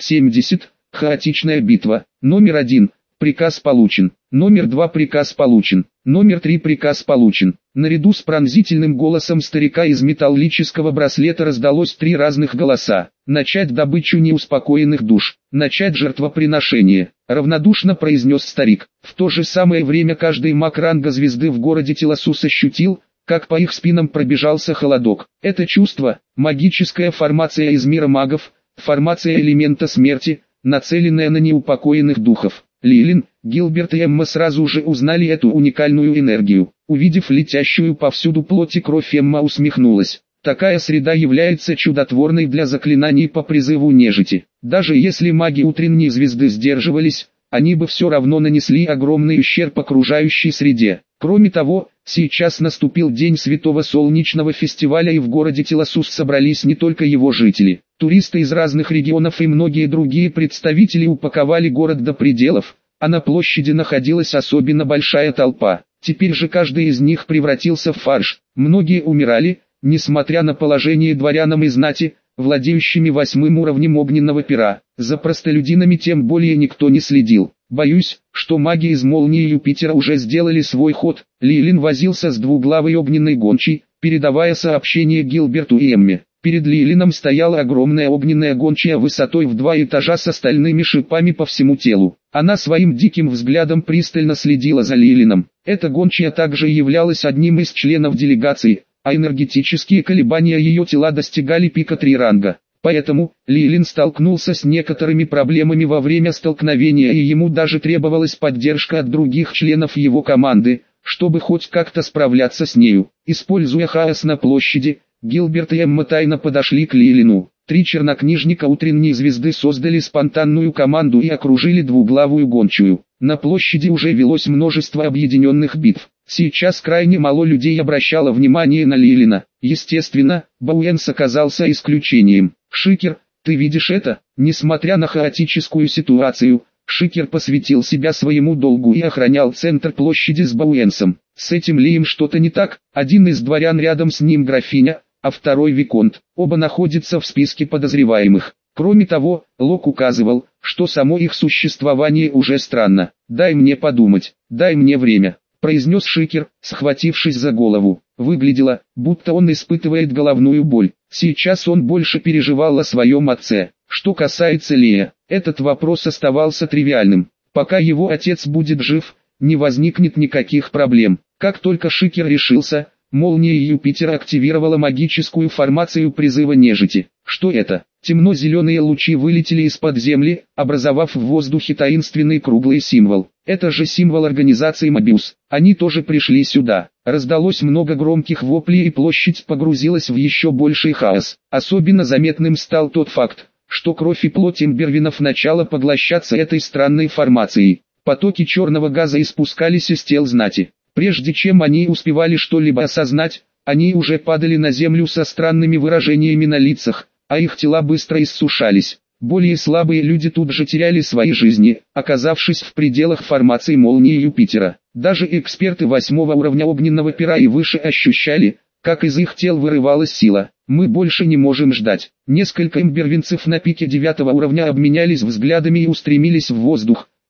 570. Хаотичная битва. Номер 1. Приказ получен. Номер 2. Приказ получен. Номер 3. Приказ получен. Наряду с пронзительным голосом старика из металлического браслета раздалось 3 разных голоса. «Начать добычу неуспокоенных душ. Начать жертвоприношение», — равнодушно произнес старик. В то же самое время каждый маг ранга звезды в городе Телосус ощутил, как по их спинам пробежался холодок. Это чувство, магическая формация из мира магов, формация элемента смерти, нацеленная на неупокоенных духов. Лилин, Гилберт и Эмма сразу же узнали эту уникальную энергию. Увидев летящую повсюду плоть и кровь, Эмма усмехнулась. Такая среда является чудотворной для заклинаний по призыву нежити. Даже если маги утренней звезды сдерживались, они бы все равно нанесли огромный ущерб окружающей среде. Кроме того, сейчас наступил день Святого Солнечного фестиваля, и в городе Телосус собрались не только его жители. Туристы из разных регионов и многие другие представители упаковали город до пределов, а на площади находилась особенно большая толпа. Теперь же каждый из них превратился в фарш. Многие умирали, несмотря на положение дворянам и знати, владеющими 8-м уровнем огненного пера. За простолюдинами тем более никто не следил. «Боюсь, что маги из молнии Юпитера уже сделали свой ход». Лилин возился с двуглавой огненной гончей, передавая сообщение Гилберту и Эмме. Перед Лилином стояла огромная огненная гончая высотой в 2 этажа с остальными шипами по всему телу. Она своим диким взглядом пристально следила за Лилином. Эта гончая также являлась одним из членов делегации, а энергетические колебания ее тела достигали пика 3 ранга. Поэтому, Лилин столкнулся с некоторыми проблемами во время столкновения, и ему даже требовалась поддержка от других членов его команды, чтобы хоть как-то справляться с нею. Используя хаос на площади, Гилберт и Эмма тайно подошли к Лилину. 3 чернокнижника утренней звезды создали спонтанную команду и окружили двуглавую гончую. На площади уже велось множество объединенных битв. Сейчас крайне мало людей обращало внимание на Лилина. Естественно, Бауэнс оказался исключением. «Шикер, ты видишь это?» Несмотря на хаотическую ситуацию, Шикер посвятил себя своему долгу и охранял центр площади с Бауэнсом. С этим Лием что-то не так. Один из дворян, рядом с ним графиня, а второй виконт. Оба находятся в списке подозреваемых. Кроме того, Лок указывал, что само их существование уже странно. «Дай мне подумать, дай мне время», — произнес Шикер, схватившись за голову. Выглядело, будто он испытывает головную боль. Сейчас он больше переживал о своем отце. Что касается Лея, этот вопрос оставался тривиальным. Пока его отец будет жив, не возникнет никаких проблем. Как только Шикер решился, молния Юпитера активировала магическую формацию призыва нежити. Что это? Темно-зеленые лучи вылетели из-под земли, образовав в воздухе таинственный круглый символ. Это же символ организации Мобиус. Они тоже пришли сюда. Раздалось много громких воплей, и площадь погрузилась в еще больший хаос. Особенно заметным стал тот факт, что кровь и плоть имбервинов начала поглощаться этой странной формацией. Потоки черного газа испускались из тел знати. Прежде чем они успевали что-либо осознать, они уже падали на землю со странными выражениями на лицах, а их тела быстро иссушались. Более слабые люди тут же теряли свои жизни, оказавшись в пределах формации молнии Юпитера. Даже эксперты 8-го уровня огненного пера и выше ощущали, как из их тел вырывалась сила. «Мы больше не можем ждать». Несколько имбервинцев на пике 9-го уровня обменялись взглядами и устремились в воздух,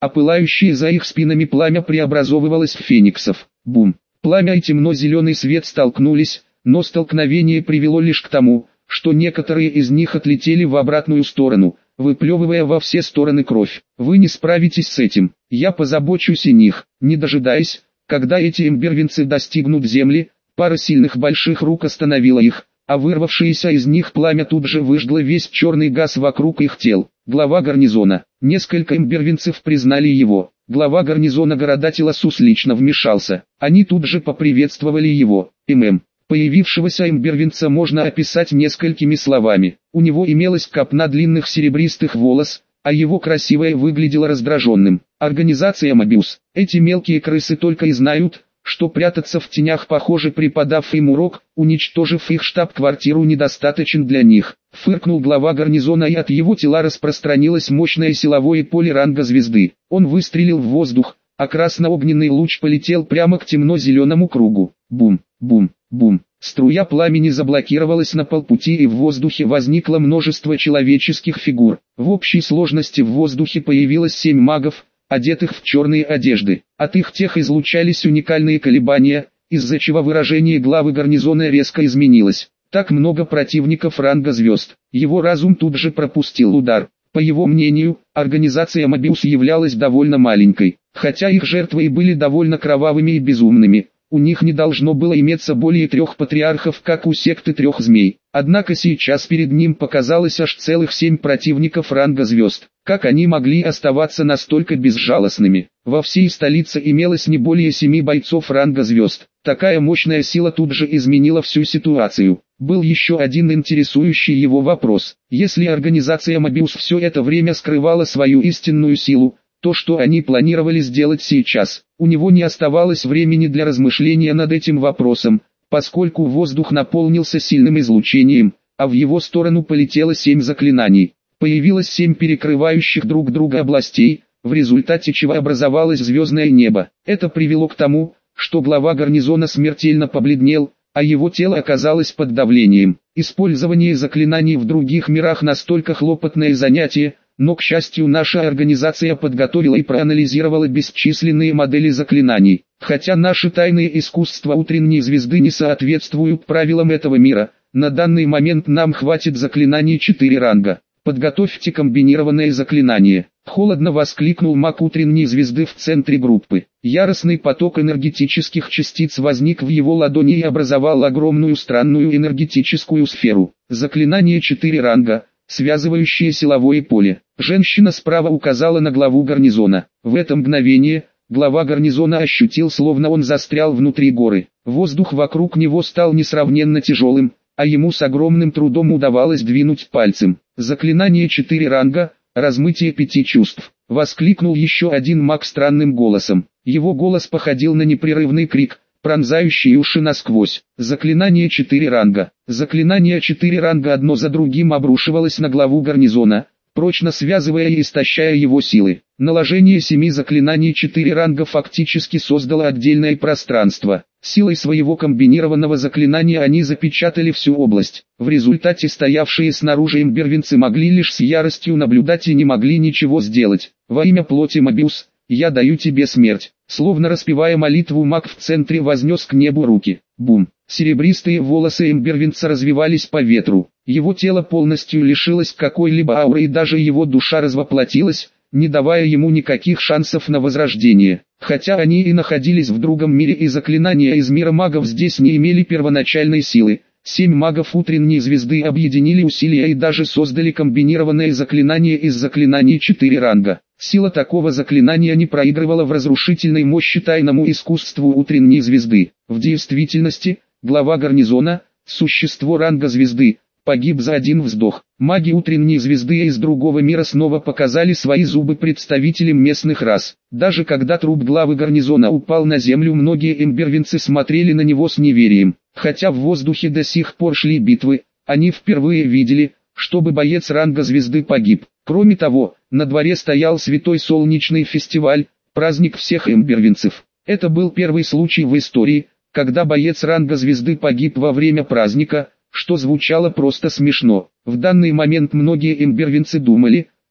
а пылающее за их спинами пламя преобразовывалось в фениксов. Бум! Пламя и темно-зеленый свет столкнулись, но столкновение привело лишь к тому, что некоторые из них отлетели в обратную сторону, выплевывая во все стороны кровь. Вы не справитесь с этим, я позабочусь о них. Не дожидаясь, когда эти эмбервинцы достигнут земли, пара сильных больших рук остановила их, а вырвавшееся из них пламя тут же выжгло весь черный газ вокруг их тел. Глава гарнизона. Несколько эмбервинцев признали его. Глава гарнизона города Телосус лично вмешался. Они тут же поприветствовали его. Появившегося эмбервинца можно описать несколькими словами. У него имелась копна длинных серебристых волос, а его красивое выглядело раздраженным. Организация Мобиус. Эти мелкие крысы только и знают, что прятаться в тенях. Похоже, преподав им урок, уничтожив их штаб-квартиру, недостаточен для них. Фыркнул глава гарнизона, и от его тела распространилось мощное силовое поле ранга звезды. Он выстрелил в воздух, а красно-огненный луч полетел прямо к темно-зеленому кругу. Бум, бум, бум. Струя пламени заблокировалась на полпути, и в воздухе возникло множество человеческих фигур. В общей сложности в воздухе появилось 7 магов, одетых в черные одежды. От их тех излучались уникальные колебания, из-за чего выражение главы гарнизона резко изменилось. Так много противников ранга звезд. Его разум тут же пропустил удар. По его мнению, организация Мобиус являлась довольно маленькой. Хотя их жертвы и были довольно кровавыми и безумными, у них не должно было иметься более 3 патриархов, как у секты 3 змей. Однако сейчас перед ним показалось аж целых 7 противников ранга звезд. Как они могли оставаться настолько безжалостными? Во всей столице имелось не более 7 бойцов ранга звезд. Такая мощная сила тут же изменила всю ситуацию. Был еще один интересующий его вопрос. Если организация Мобиус все это время скрывала свою истинную силу, то что они планировали сделать сейчас? У него не оставалось времени для размышления над этим вопросом, поскольку воздух наполнился сильным излучением, а в его сторону полетело 7 заклинаний. Появилось 7 перекрывающих друг друга областей, в результате чего образовалось звездное небо. Это привело к тому, что глава гарнизона смертельно побледнел, а его тело оказалось под давлением. Использование заклинаний в других мирах настолько хлопотное занятие, но, к счастью, наша организация подготовила и проанализировала бесчисленные модели заклинаний. Хотя наши тайные искусства утренней звезды не соответствуют правилам этого мира, на данный момент нам хватит заклинаний 4 ранга. Подготовьте комбинированное заклинание. Холодно воскликнул маг утренней звезды в центре группы. Яростный поток энергетических частиц возник в его ладони и образовал огромную странную энергетическую сферу. Заклинание 4 ранга, связывающее силовое поле. Женщина справа указала на главу гарнизона. В это мгновение глава гарнизона ощутил, словно он застрял внутри горы. Воздух вокруг него стал несравненно тяжелым, а ему с огромным трудом удавалось двинуть пальцем. Заклинание 4 ранга, размытие 5 чувств. Воскликнул еще один маг странным голосом. Его голос походил на непрерывный крик, пронзающий уши насквозь. Заклинание 4 ранга. Заклинание 4 ранга одно за другим обрушивалось на главу гарнизона, прочно связывая и истощая его силы. Наложение 7 заклинаний 4 ранга фактически создало отдельное пространство. Силой своего комбинированного заклинания они запечатали всю область. В результате стоявшие снаружи эмбервинцы могли лишь с яростью наблюдать и не могли ничего сделать. Во имя плоти Мобиус, я даю тебе смерть. Словно распевая молитву, маг в центре вознес к небу руки. Бум! Серебристые волосы эмбервинца развивались по ветру. Его тело полностью лишилось какой-либо ауры, и даже его душа развоплотилась, не давая ему никаких шансов на возрождение. Хотя они и находились в другом мире, и заклинания из мира магов здесь не имели первоначальной силы, 7 магов утренней звезды объединили усилия и даже создали комбинированное заклинание из заклинаний 4 ранга. Сила такого заклинания не проигрывала в разрушительной мощи тайному искусству утренней звезды. В действительности, глава гарнизона, существо ранга звезды, погиб за один вздох. Маги утренней звезды из другого мира снова показали свои зубы представителям местных рас. Даже когда труп главы гарнизона упал на землю, многие эмбервинцы смотрели на него с неверием. Хотя в воздухе до сих пор шли битвы, они впервые видели, чтобы боец ранга звезды погиб. Кроме того, на дворе стоял святой солнечный фестиваль, праздник всех эмбервинцев. Это был первый случай в истории, когда боец ранга звезды погиб во время праздника, что звучало просто смешно. В данный момент многие эмбервинцы думали,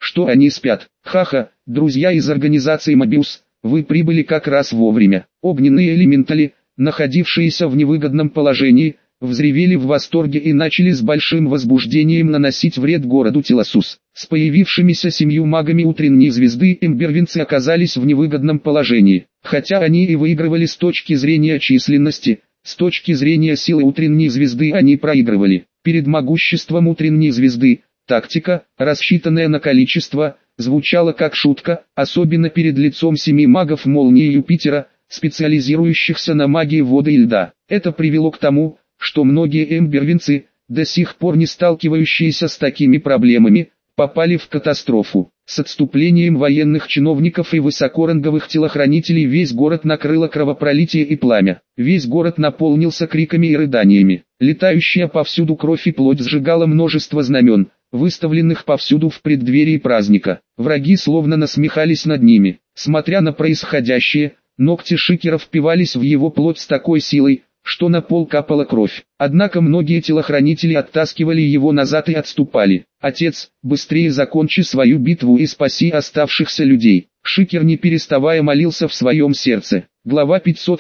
что они спят. Ха-ха, друзья из организации Мобиус, вы прибыли как раз вовремя. Огненные элементали, находившиеся в невыгодном положении, взревели в восторге и начали с большим возбуждением наносить вред городу Телосус. С появившимися 7 магами утренней звезды эмбервинцы оказались в невыгодном положении. Хотя они и выигрывали с точки зрения численности, с точки зрения силы утренней звезды они проигрывали. Перед могуществом утренней звезды, тактика, рассчитанная на количество, звучала как шутка, особенно перед лицом 7 магов молнии Юпитера, специализирующихся на магии воды и льда. Это привело к тому, что многие эмбервинцы, до сих пор не сталкивающиеся с такими проблемами, попали в катастрофу. С отступлением военных чиновников и высокоранговых телохранителей весь город накрыло кровопролитие и пламя. Весь город наполнился криками и рыданиями. Летающая повсюду кровь и плоть сжигала множество знамен, выставленных повсюду в преддверии праздника. Враги словно насмехались над ними. Смотря на происходящее, ногти Шикера впивались в его плоть с такой силой, что на пол капала кровь. Однако многие телохранители оттаскивали его назад и отступали. «Отец, быстрее закончи свою битву и спаси оставшихся людей». Шикер не переставая молился в своем сердце. Глава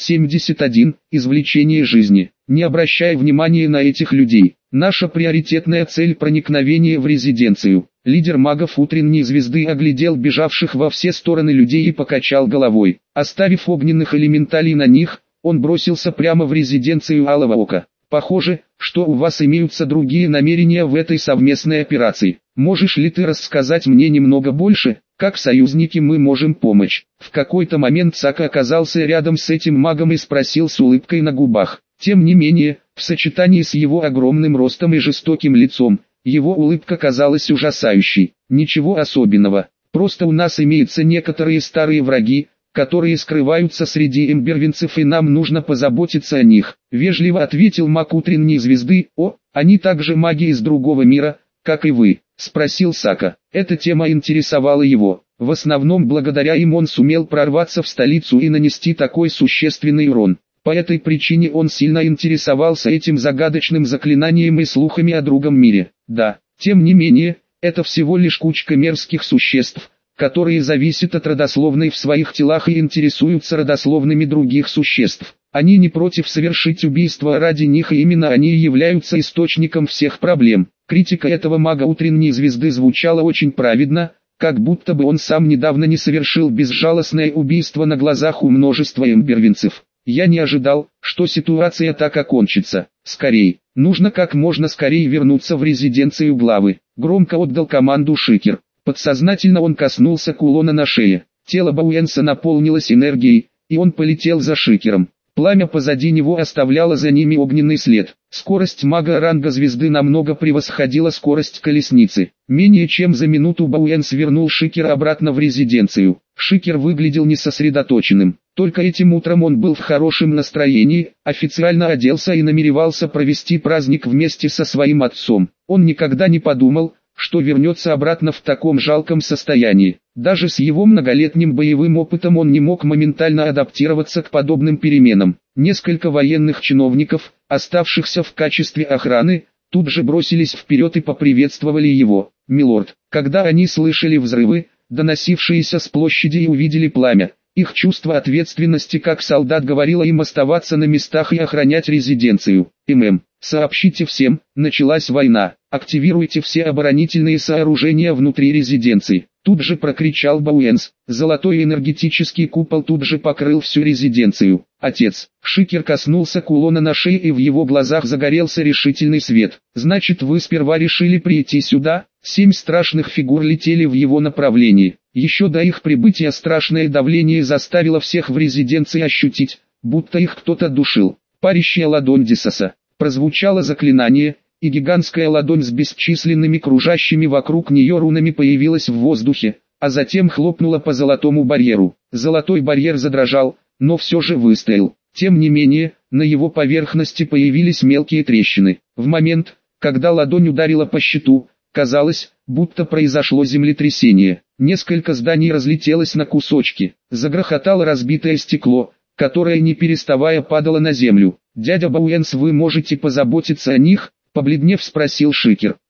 571. Извлечение жизни. Не обращая внимания на этих людей. Наша приоритетная цель — проникновение в резиденцию. Лидер магов утренней звезды оглядел бежавших во все стороны людей и покачал головой. Оставив огненных элементалей на них, он бросился прямо в резиденцию Алого Ока. «Похоже, что у вас имеются другие намерения в этой совместной операции. Можешь ли ты рассказать мне немного больше, как союзники мы можем помочь?» В какой-то момент Сака оказался рядом с этим магом и спросил с улыбкой на губах. Тем не менее, в сочетании с его огромным ростом и жестоким лицом, его улыбка казалась ужасающей. «Ничего особенного, просто у нас имеются некоторые старые враги, которые скрываются среди эмбервинцев, и нам нужно позаботиться о них», — вежливо ответил маг утренней звезды. «О, они также маги из другого мира, как и вы?» — спросил Сака. Эта тема интересовала его. В основном благодаря им он сумел прорваться в столицу и нанести такой существенный урон. По этой причине он сильно интересовался этим загадочным заклинанием и слухами о другом мире. Да, тем не менее, это всего лишь кучка мерзких существ, которые зависят от родословной в своих телах и интересуются родословными других существ. Они не против совершить убийство ради них, и именно они являются источником всех проблем. Критика этого мага утренней звезды звучала очень праведно, как будто бы он сам недавно не совершил безжалостное убийство на глазах у множества эмбервинцев. «Я не ожидал, что ситуация так окончится. Скорей, нужно как можно скорее вернуться в резиденцию главы», — громко отдал команду Шикер. Подсознательно он коснулся кулона на шее. Тело Бауэнса наполнилось энергией, и он полетел за Шикером. Пламя позади него оставляло за ними огненный след. Скорость мага ранга звезды намного превосходила скорость колесницы. Менее чем за минуту Бауэнс вернул Шикера обратно в резиденцию. Шикер выглядел несосредоточенным. Только этим утром он был в хорошем настроении, официально оделся и намеревался провести праздник вместе со своим отцом. Он никогда не подумал, что вернется обратно в таком жалком состоянии. Даже с его многолетним боевым опытом он не мог моментально адаптироваться к подобным переменам. Несколько военных чиновников, оставшихся в качестве охраны, тут же бросились вперед и поприветствовали его. «Милорд». Когда они слышали взрывы, доносившиеся с площади, и увидели пламя, их чувство ответственности как солдат говорило им оставаться на местах и охранять резиденцию. «Сообщите всем, началась война, активируйте все оборонительные сооружения внутри резиденции», — тут же прокричал Бауэнс. Золотой энергетический купол тут же покрыл всю резиденцию. «Отец». Шикер коснулся кулона на шее, и в его глазах загорелся решительный свет. «Значит, вы сперва решили прийти сюда?» 7 страшных фигур летели в его направлении. Еще до их прибытия страшное давление заставило всех в резиденции ощутить, будто их кто-то душил. Парящая ладонь Дисоса. Прозвучало заклинание, и гигантская ладонь с бесчисленными кружащими вокруг нее рунами появилась в воздухе, а затем хлопнула по золотому барьеру. Золотой барьер задрожал, но все же выстоял. Тем не менее, на его поверхности появились мелкие трещины. В момент, когда ладонь ударила по щиту, казалось, будто произошло землетрясение. Несколько зданий разлетелось на кусочки. Загрохотало разбитое стекло, которое не переставая падало на землю. «Дядя Бауэнс, вы можете позаботиться о них?» — побледнев спросил Шикер.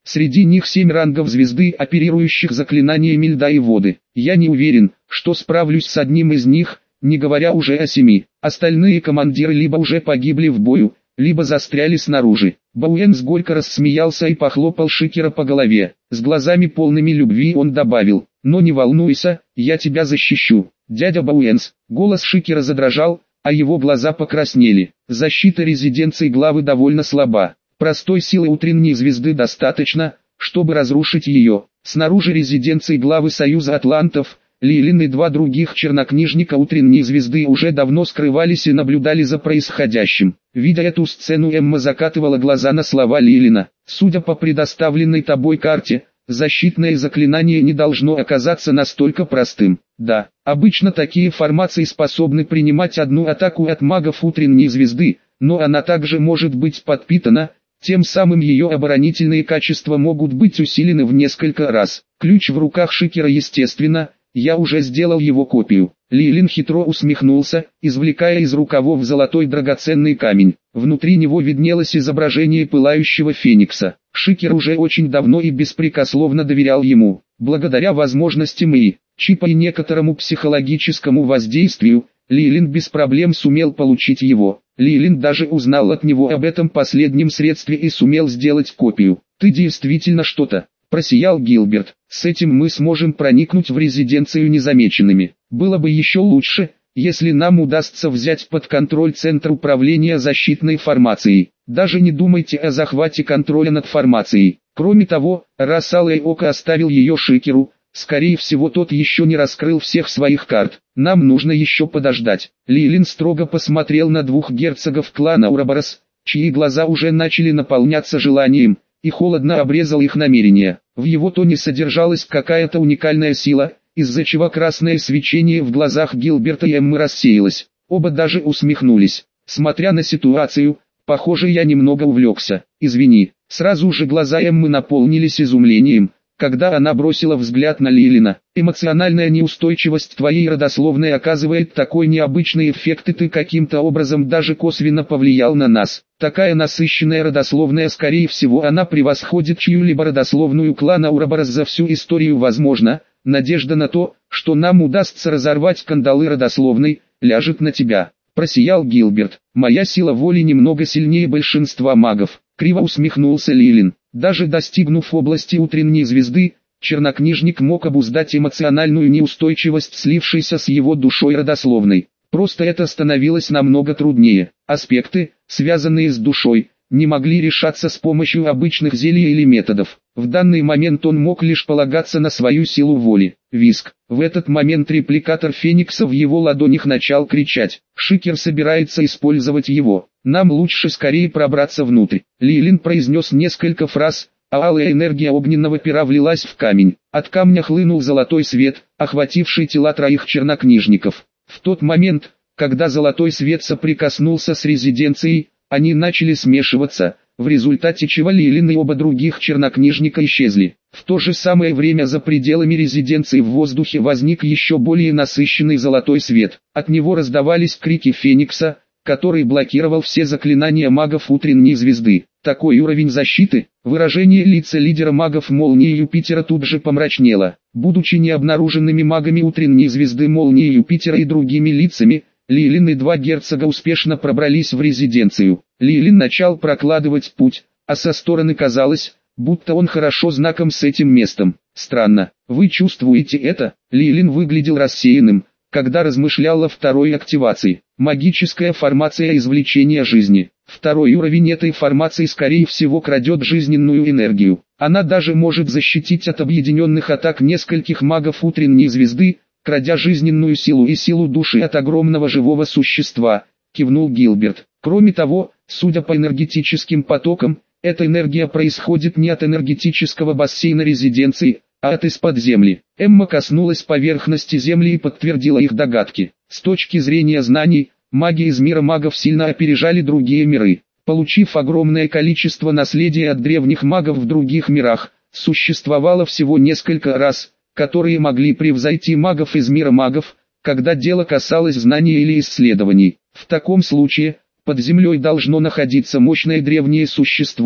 Среди них 7 рангов звезды, оперирующих заклинаниями льда и воды. Я не уверен, что справлюсь с одним из них, не говоря уже о 7. Остальные командиры либо уже погибли в бою, либо застряли снаружи. Бауэнс горько рассмеялся и похлопал Шикера по голове. С глазами полными любви он добавил: «Но не волнуйся, я тебя защищу, дядя Бауэнс». Голос Шикера задрожал, а его глаза покраснели. Защита резиденции главы довольно слаба. Простой силы утренней звезды достаточно, чтобы разрушить ее. Снаружи резиденции главы Союза Атлантов, Лилин и 2 других чернокнижника утренней звезды уже давно скрывались и наблюдали за происходящим. Видя эту сцену, Эмма закатывала глаза на слова Лилина. «Судя по предоставленной тобой карте, защитное заклинание не должно оказаться настолько простым». Да, обычно такие формации способны принимать одну атаку от магов утренней звезды, но она также может быть подпитана, тем самым ее оборонительные качества могут быть усилены в несколько раз. Ключ в руках Шикера, естественно. Я уже сделал его копию. Лилин хитро усмехнулся, извлекая из рукавов золотой драгоценный камень. Внутри него виднелось изображение пылающего феникса. Шикер уже очень давно и беспрекословно доверял ему. Благодаря возможностям и чипа и некоторому психологическому воздействию, Лилин без проблем сумел получить его. Лилин даже узнал от него об этом последнем средстве и сумел сделать копию. «Ты действительно что-то», — просиял Гилберт. «С этим мы сможем проникнуть в резиденцию незамеченными. Было бы еще лучше, если нам удастся взять под контроль Центр управления защитной формацией. Даже не думайте о захвате контроля над формацией. Кроме того, раз Алое Око оставил ее Шикеру, скорее всего тот еще не раскрыл всех своих карт. Нам нужно еще подождать». Лилин строго посмотрел на 2 герцогов клана Ураборос, чьи глаза уже начали наполняться желанием, и холодно обрезал их намерения. В его тоне содержалась какая-то уникальная сила, из-за чего красное свечение в глазах Гилберта и Эммы рассеялось. Оба даже усмехнулись. «Смотря на ситуацию, похоже, я немного увлекся. Извини». Сразу же глаза Эммы наполнились изумлением, когда она бросила взгляд на Лилина. «Эмоциональная неустойчивость твоей родословной оказывает такой необычный эффект, и ты каким-то образом даже косвенно повлиял на нас. Такая насыщенная родословная, скорее всего она превосходит чью-либо родословную клана Ураборос за всю историю. Возможно, надежда на то, что нам удастся разорвать кандалы родословной, ляжет на тебя», — просиял Гилберт. «Моя сила воли немного сильнее большинства магов», — криво усмехнулся Лилин. Даже достигнув области утренней звезды, чернокнижник мог обуздать эмоциональную неустойчивость, слившейся с его душой родословной. Просто это становилось намного труднее. Аспекты, связанные с душой, не могли решаться с помощью обычных зелий или методов. В данный момент он мог лишь полагаться на свою силу воли. Виск. В этот момент репликатор Феникса в его ладонях начал кричать. Шикер собирается использовать его. Нам лучше скорее пробраться внутрь. Лилин произнес несколько фраз, а алая энергия огненного пера влилась в камень. От камня хлынул золотой свет, охвативший тела 3 чернокнижников. В тот момент, когда золотой свет соприкоснулся с резиденцией, они начали смешиваться, в результате чего Лилин и оба других чернокнижника исчезли. В то же самое время за пределами резиденции в воздухе возник еще более насыщенный золотой свет. От него раздавались крики Феникса, который блокировал все заклинания магов утренней звезды. Такой уровень защиты, выражение лица лидера магов Молнии Юпитера тут же помрачнело. Будучи необнаруженными магами утренней звезды Молнии Юпитера и другими лицами, Лилин и 2 герцога успешно пробрались в резиденцию. Лилин начал прокладывать путь, а со стороны казалось, будто он хорошо знаком с этим местом. «Странно, вы чувствуете это?» Лилин выглядел рассеянным, когда размышлял о второй активации. Магическая формация извлечения жизни. Второй уровень этой формации скорее всего крадет жизненную энергию. Она даже может защитить от объединенных атак нескольких магов утренней звезды, крадя жизненную силу и силу души от огромного живого существа, кивнул Гилберт. Кроме того, судя по энергетическим потокам, эта энергия происходит не от энергетического бассейна резиденции, а от из-под земли. Эмма коснулась поверхности земли и подтвердила их догадки. С точки зрения знаний, маги из мира магов сильно опережали другие миры. Получив огромное количество наследия от древних магов в других мирах, существовало всего несколько рас, которые могли превзойти магов из мира магов, когда дело касалось знаний или исследований. В таком случае, под землей должно находиться мощное древнее существо,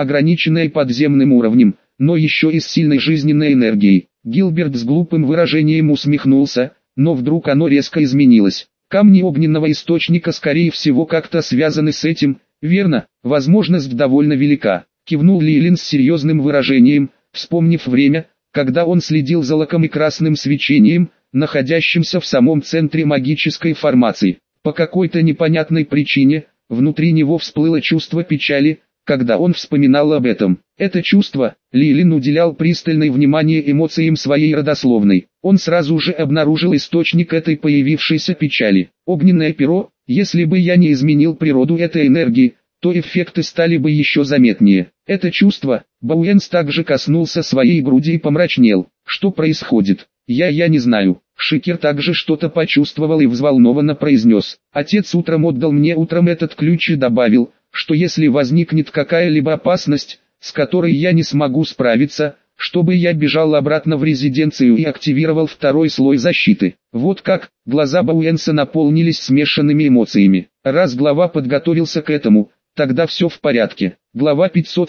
ограниченной подземным уровнем, но еще и с сильной жизненной энергией. Гилберт с глупым выражением усмехнулся, но вдруг оно резко изменилось. Камни огненного источника скорее всего как-то связаны с этим, верно? Возможность довольно велика. Кивнул Лилин с серьезным выражением, вспомнив время, когда он следил за лаком и красным свечением, находящимся в самом центре магической формации. По какой-то непонятной причине, внутри него всплыло чувство печали, когда он вспоминал об этом. Это чувство, Лилин уделял пристальное внимание эмоциям своей родословной. Он сразу же обнаружил источник этой появившейся печали. Огненное перо, если бы я не изменил природу этой энергии, то эффекты стали бы еще заметнее. Это чувство, Бауэнс также коснулся своей груди и помрачнел. Что происходит? Я не знаю. Шикер также что-то почувствовал и взволнованно произнес. Отец утром отдал мне этот ключ и добавил, что если возникнет какая-либо опасность, с которой я не смогу справиться, чтобы я бежал обратно в резиденцию и активировал второй слой защиты. Вот как, глаза Бауэнса наполнились смешанными эмоциями. Раз глава подготовился к этому, тогда все в порядке. Глава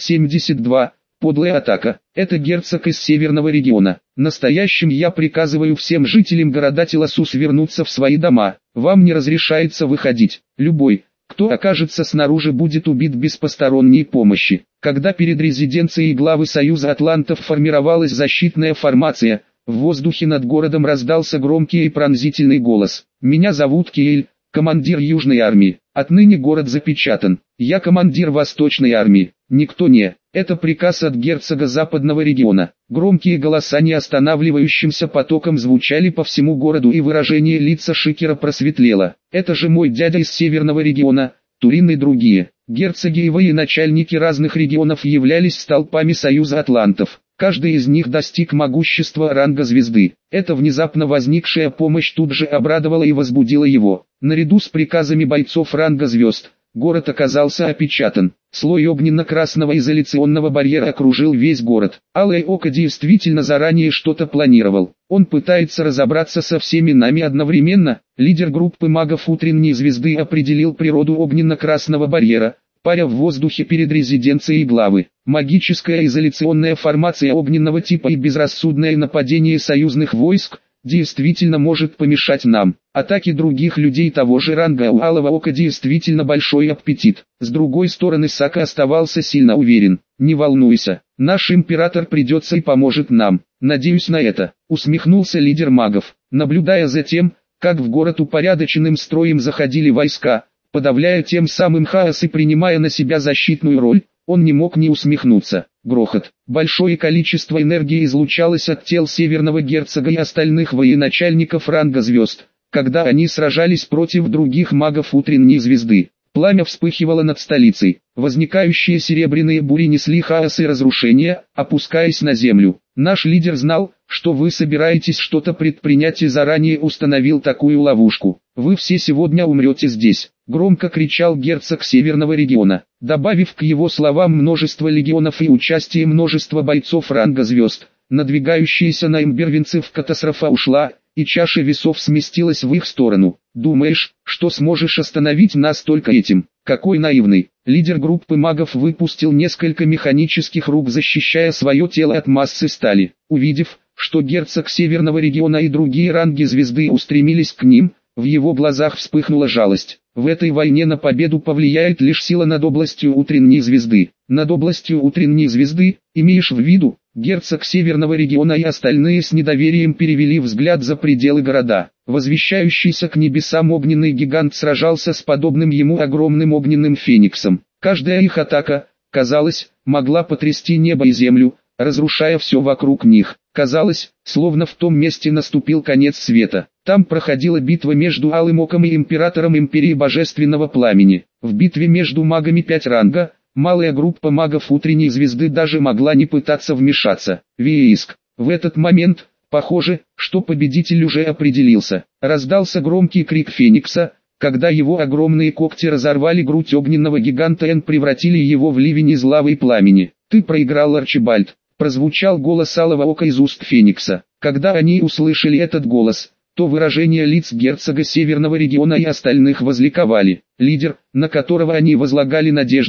572. Подлая атака. Это герцог из северного региона. Настоящим я приказываю всем жителям города Телосус вернуться в свои дома. Вам не разрешается выходить. Любой, кто окажется снаружи, будет убит без посторонней помощи. Когда перед резиденцией главы Союза Атлантов формировалась защитная формация, в воздухе над городом раздался громкий и пронзительный голос. «Меня зовут Кейль, командир Южной армии. Отныне город запечатан. Я командир Восточной армии. Никто не. Это приказ от герцога Западного региона». Громкие голоса неостанавливающимся потоком звучали по всему городу, и выражение лица Шикера просветлело. «Это же мой дядя из Северного региона, Турин и другие». Герцоги и военачальники разных регионов являлись столпами Союза Атлантов. Каждый из них достиг могущества ранга звезды. Эта внезапно возникшая помощь тут же обрадовала и возбудила его. Наряду с приказами бойцов ранга звезд, город оказался опечатан. Слой огненно-красного изоляционного барьера окружил весь город. Алое Око действительно заранее что-то планировал. Он пытается разобраться со всеми нами одновременно. Лидер группы магов утренней звезды определил природу огненно-красного барьера, паря в воздухе перед резиденцией главы. Магическая изоляционная формация огненного типа и безрассудное нападение союзных войск действительно может помешать нам. Атаки других людей того же ранга у Алого Ока действительно большой аппетит. С другой стороны, Сака оставался сильно уверен. «Не волнуйся, наш император придется и поможет нам. Надеюсь на это», — усмехнулся лидер магов, наблюдая за тем, как в город упорядоченным строем заходили войска, подавляя тем самым хаос и принимая на себя защитную роль. Он не мог не усмехнуться. Грохот. Большое количество энергии излучалось от тел северного герцога и остальных военачальников ранга звезд, когда они сражались против других магов утренней звезды. Пламя вспыхивало над столицей. Возникающие серебряные бури несли хаос и разрушения, опускаясь на землю. Наш лидер знал, что вы собираетесь что-то предпринять, и заранее установил такую ловушку. Вы все сегодня умрете здесь. Громко кричал герцог северного региона, добавив к его словам множество легионов и участие множества бойцов ранга звезд. Надвигающаяся на имбервинцев катастрофа ушла, и чаша весов сместилась в их сторону. «Думаешь, что сможешь остановить нас только этим? Какой наивный!» Лидер группы магов выпустил несколько механических рук, защищая свое тело от массы стали. Увидев, что герцог северного региона и другие ранги звезды устремились к ним, в его глазах вспыхнула жалость. В этой войне на победу повлияет лишь сила над областью утренней звезды. Над областью утренней звезды, имеешь в виду? Герцог северного региона и остальные с недоверием перевели взгляд за пределы города. Возвещающийся к небесам огненный гигант сражался с подобным ему огромным огненным фениксом. Каждая их атака, казалось, могла потрясти небо и землю, разрушая все вокруг них. Казалось, словно в том месте наступил конец света. Там проходила битва между Алым Оком и Императором Империи Божественного Пламени. В битве между магами 5 ранга, малая группа магов утренней звезды даже могла не пытаться вмешаться. Вииск. В этот момент, похоже, что победитель уже определился. Раздался громкий крик Феникса, когда его огромные когти разорвали грудь огненного гиганта и превратили его в ливень из лавы и пламени. «Ты проиграл, Арчибальд», — прозвучал голос Алого Ока из уст Феникса. Когда они услышали этот голос, то выражения лиц герцога северного региона и остальных возликовали. Лидер, на которого они возлагали надежды,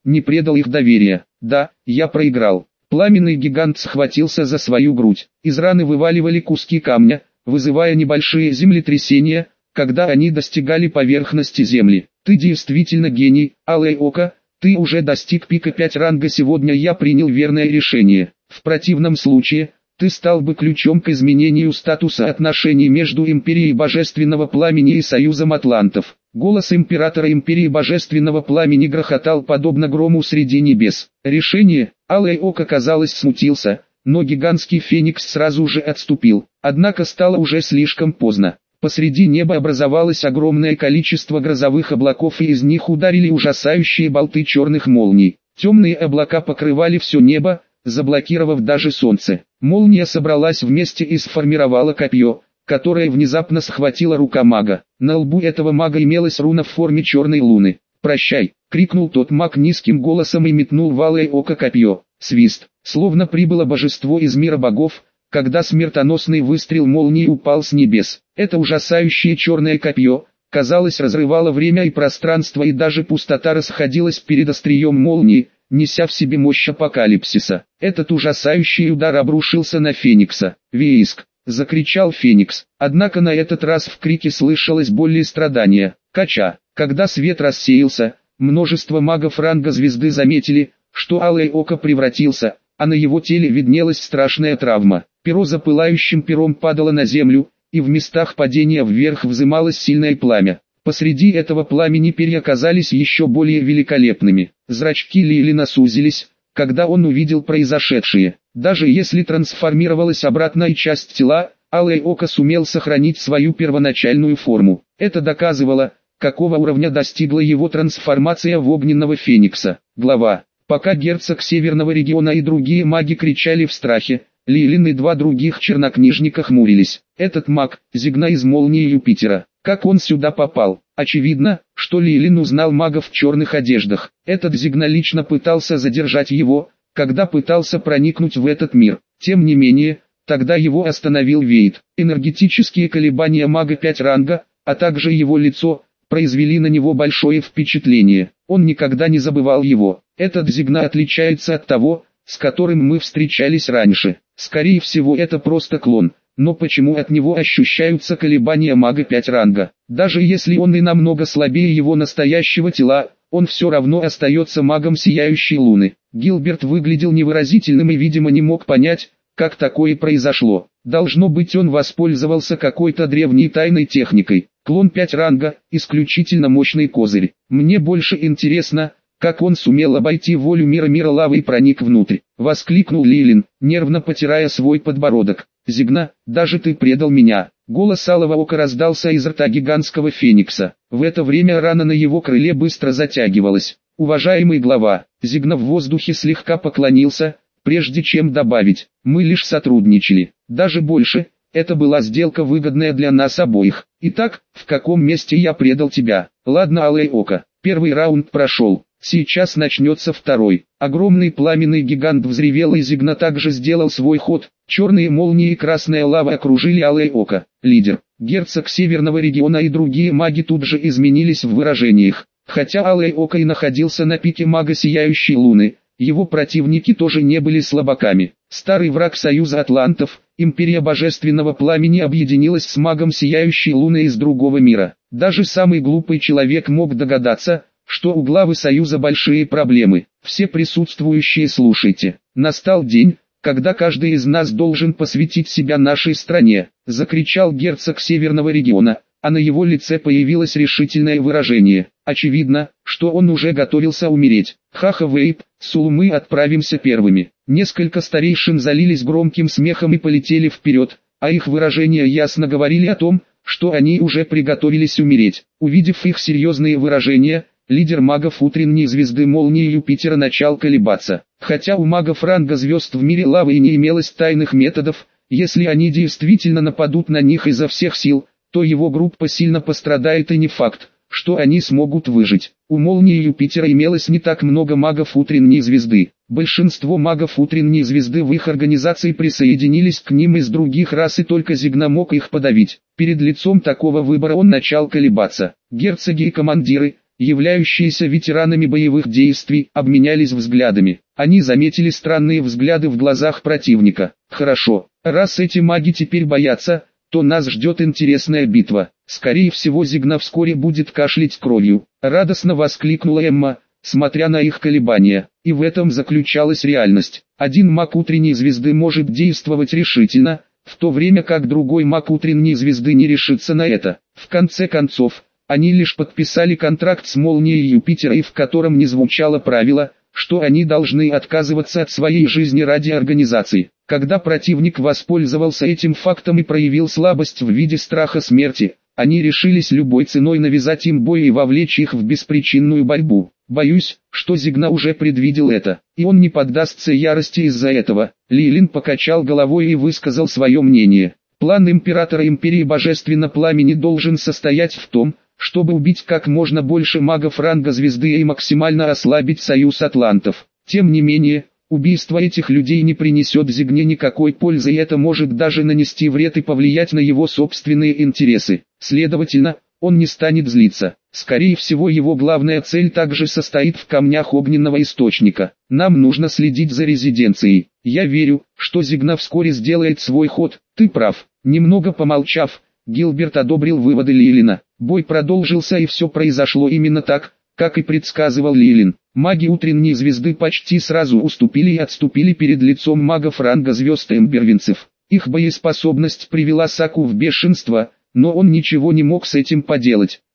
не предал их доверия. Да, я проиграл. Пламенный гигант схватился за свою грудь. Из раны вываливали куски камня, вызывая небольшие землетрясения, когда они достигали поверхности земли. Ты действительно гений, Алое Око, ты уже достиг пика 5 ранга. Сегодня я принял верное решение. В противном случае, ты стал бы ключом к изменению статуса отношений между Империей Божественного Пламени и Союзом Атлантов. Голос Императора Империи Божественного Пламени грохотал подобно грому среди небес. Решение, Алое Око, казалось, смутился, но гигантский феникс сразу же отступил. Однако стало уже слишком поздно. Посреди неба образовалось огромное количество грозовых облаков, и из них ударили ужасающие болты черных молний. Темные облака покрывали все небо, заблокировав даже солнце. Молния собралась вместе и сформировала копье, которое внезапно схватила рука мага. На лбу этого мага имелась руна в форме черной луны. «Прощай!» — крикнул тот маг низким голосом и метнул в Алое Око копье. Свист, словно прибыло божество из мира богов, когда смертоносный выстрел молнии упал с небес. Это ужасающее черное копье, казалось, разрывало время и пространство, и даже пустота расходилась перед острием молнии, неся в себе мощь апокалипсиса. Этот ужасающий удар обрушился на Феникса. «Виск!» — закричал Феникс. Однако на этот раз в крике слышалось боль и страдания. Кача. Когда свет рассеялся, множество магов ранга звезды заметили, что Алое Око превратился, а на его теле виднелась страшная травма. Перо за пылающим пером падало на землю, и в местах падения вверх взымалось сильное пламя. Посреди этого пламени перья казались еще более великолепными. Зрачки Лилина сузились, когда он увидел произошедшее. Даже если трансформировалась обратная часть тела, Алое Око сумел сохранить свою первоначальную форму. Это доказывало, какого уровня достигла его трансформация в огненного феникса. Глава. Пока герцог Северного региона и другие маги кричали в страхе, Лилин и два других чернокнижника хмурились. Этот маг, Зигна из молнии Юпитера. Как он сюда попал? Очевидно, что Лилин узнал мага в черных одеждах. Этот Зигна лично пытался задержать его, когда пытался проникнуть в этот мир. Тем не менее, тогда его остановил Вейд. Энергетические колебания мага 5 ранга, а также его лицо, произвели на него большое впечатление. Он никогда не забывал его. Этот Зигна отличается от того, с которым мы встречались раньше. Скорее всего, это просто клон. Но почему от него ощущаются колебания мага 5 ранга? Даже если он и намного слабее его настоящего тела, он все равно остается магом Сияющей Луны. Гилберт выглядел невыразительным и, видимо, не мог понять, как такое произошло. Должно быть, он воспользовался какой-то древней тайной техникой. Клон 5 ранга – исключительно мощный козырь. Мне больше интересно, как он сумел обойти волю мира лавы и проник внутрь. Воскликнул Лилин, нервно потирая свой подбородок. «Зигна, даже ты предал меня!» Голос Алого Ока раздался из рта гигантского феникса. В это время рана на его крыле быстро затягивалась. «Уважаемый глава!» Зигна в воздухе слегка поклонился, прежде чем добавить: «Мы лишь сотрудничали. Даже больше, это была сделка, выгодная для нас обоих. Итак, в каком месте я предал тебя?» «Ладно, Алое Око, первый раунд прошел. Сейчас начнется второй». Огромный пламенный гигант взревел, и Зигна также сделал свой ход. Черные молнии и красная лава окружили Алое Око. Лидер, герцог Северного региона и другие маги тут же изменились в выражениях. Хотя Алое Око и находился на пике мага Сияющей Луны, его противники тоже не были слабаками. Старый враг Союза Атлантов, Империя Божественного Пламени, объединилась с магом Сияющей Луны из другого мира. Даже самый глупый человек мог догадаться, что у главы Союза большие проблемы. Все присутствующие, слушайте. Настал день, когда каждый из нас должен посвятить себя нашей стране, закричал герцог Северного региона, а на его лице появилось решительное выражение. Очевидно, что он уже готовился умереть. Хаха Вейп, Сул, мы отправимся первыми. Несколько старейшин залились громким смехом и полетели вперед, а их выражения ясно говорили о том, что они уже приготовились умереть. Увидев их серьезные выражения, лидер магов утренней звезды молнии Юпитера начал колебаться. Хотя у магов ранга звезд в мире лавы и не имелось тайных методов, если они действительно нападут на них изо всех сил, то его группа сильно пострадает, и не факт, что они смогут выжить. У молнии Юпитера имелось не так много магов утренней звезды. Большинство магов утренней звезды в их организации присоединились к ним из других рас, и только Зигна мог их подавить. Перед лицом такого выбора он начал колебаться. Герцоги и командиры, являющиеся ветеранами боевых действий, обменялись взглядами. Они заметили странные взгляды в глазах противника. «Хорошо, раз эти маги теперь боятся, то нас ждет интересная битва. Скорее всего Зигна вскоре будет кашлять кровью», — радостно воскликнула Эмма, смотря на их колебания. И в этом заключалась реальность. Один маг утренней звезды может действовать решительно, в то время как другой маг утренней звезды не решится на это. В конце концов, они лишь подписали контракт с Молнией Юпитера, и в котором не звучало правило, что они должны отказываться от своей жизни ради организации. Когда противник воспользовался этим фактом и проявил слабость в виде страха смерти, они решились любой ценой навязать им бой и вовлечь их в беспричинную борьбу. Боюсь, что Зигна уже предвидел это, и он не поддастся ярости из-за этого. Лилин покачал головой и высказал свое мнение. План императора Империи Божественно Пламени должен состоять в том, чтобы убить как можно больше магов ранга звезды и максимально ослабить союз атлантов. Тем не менее, убийство этих людей не принесет Зигне никакой пользы, и это может даже нанести вред и повлиять на его собственные интересы. Следовательно, он не станет злиться. Скорее всего, его главная цель также состоит в камнях огненного источника. Нам нужно следить за резиденцией. Я верю, что Зигна вскоре сделает свой ход. Ты прав. Немного помолчав, Гилберт одобрил выводы Лилина. Бой продолжился, и все произошло именно так, как и предсказывал Лилин. Маги утренней звезды почти сразу уступили и отступили перед лицом магов ранга звезд эмбервинцев. Их боеспособность привела Саку в бешенство, но он ничего не мог с этим поделать.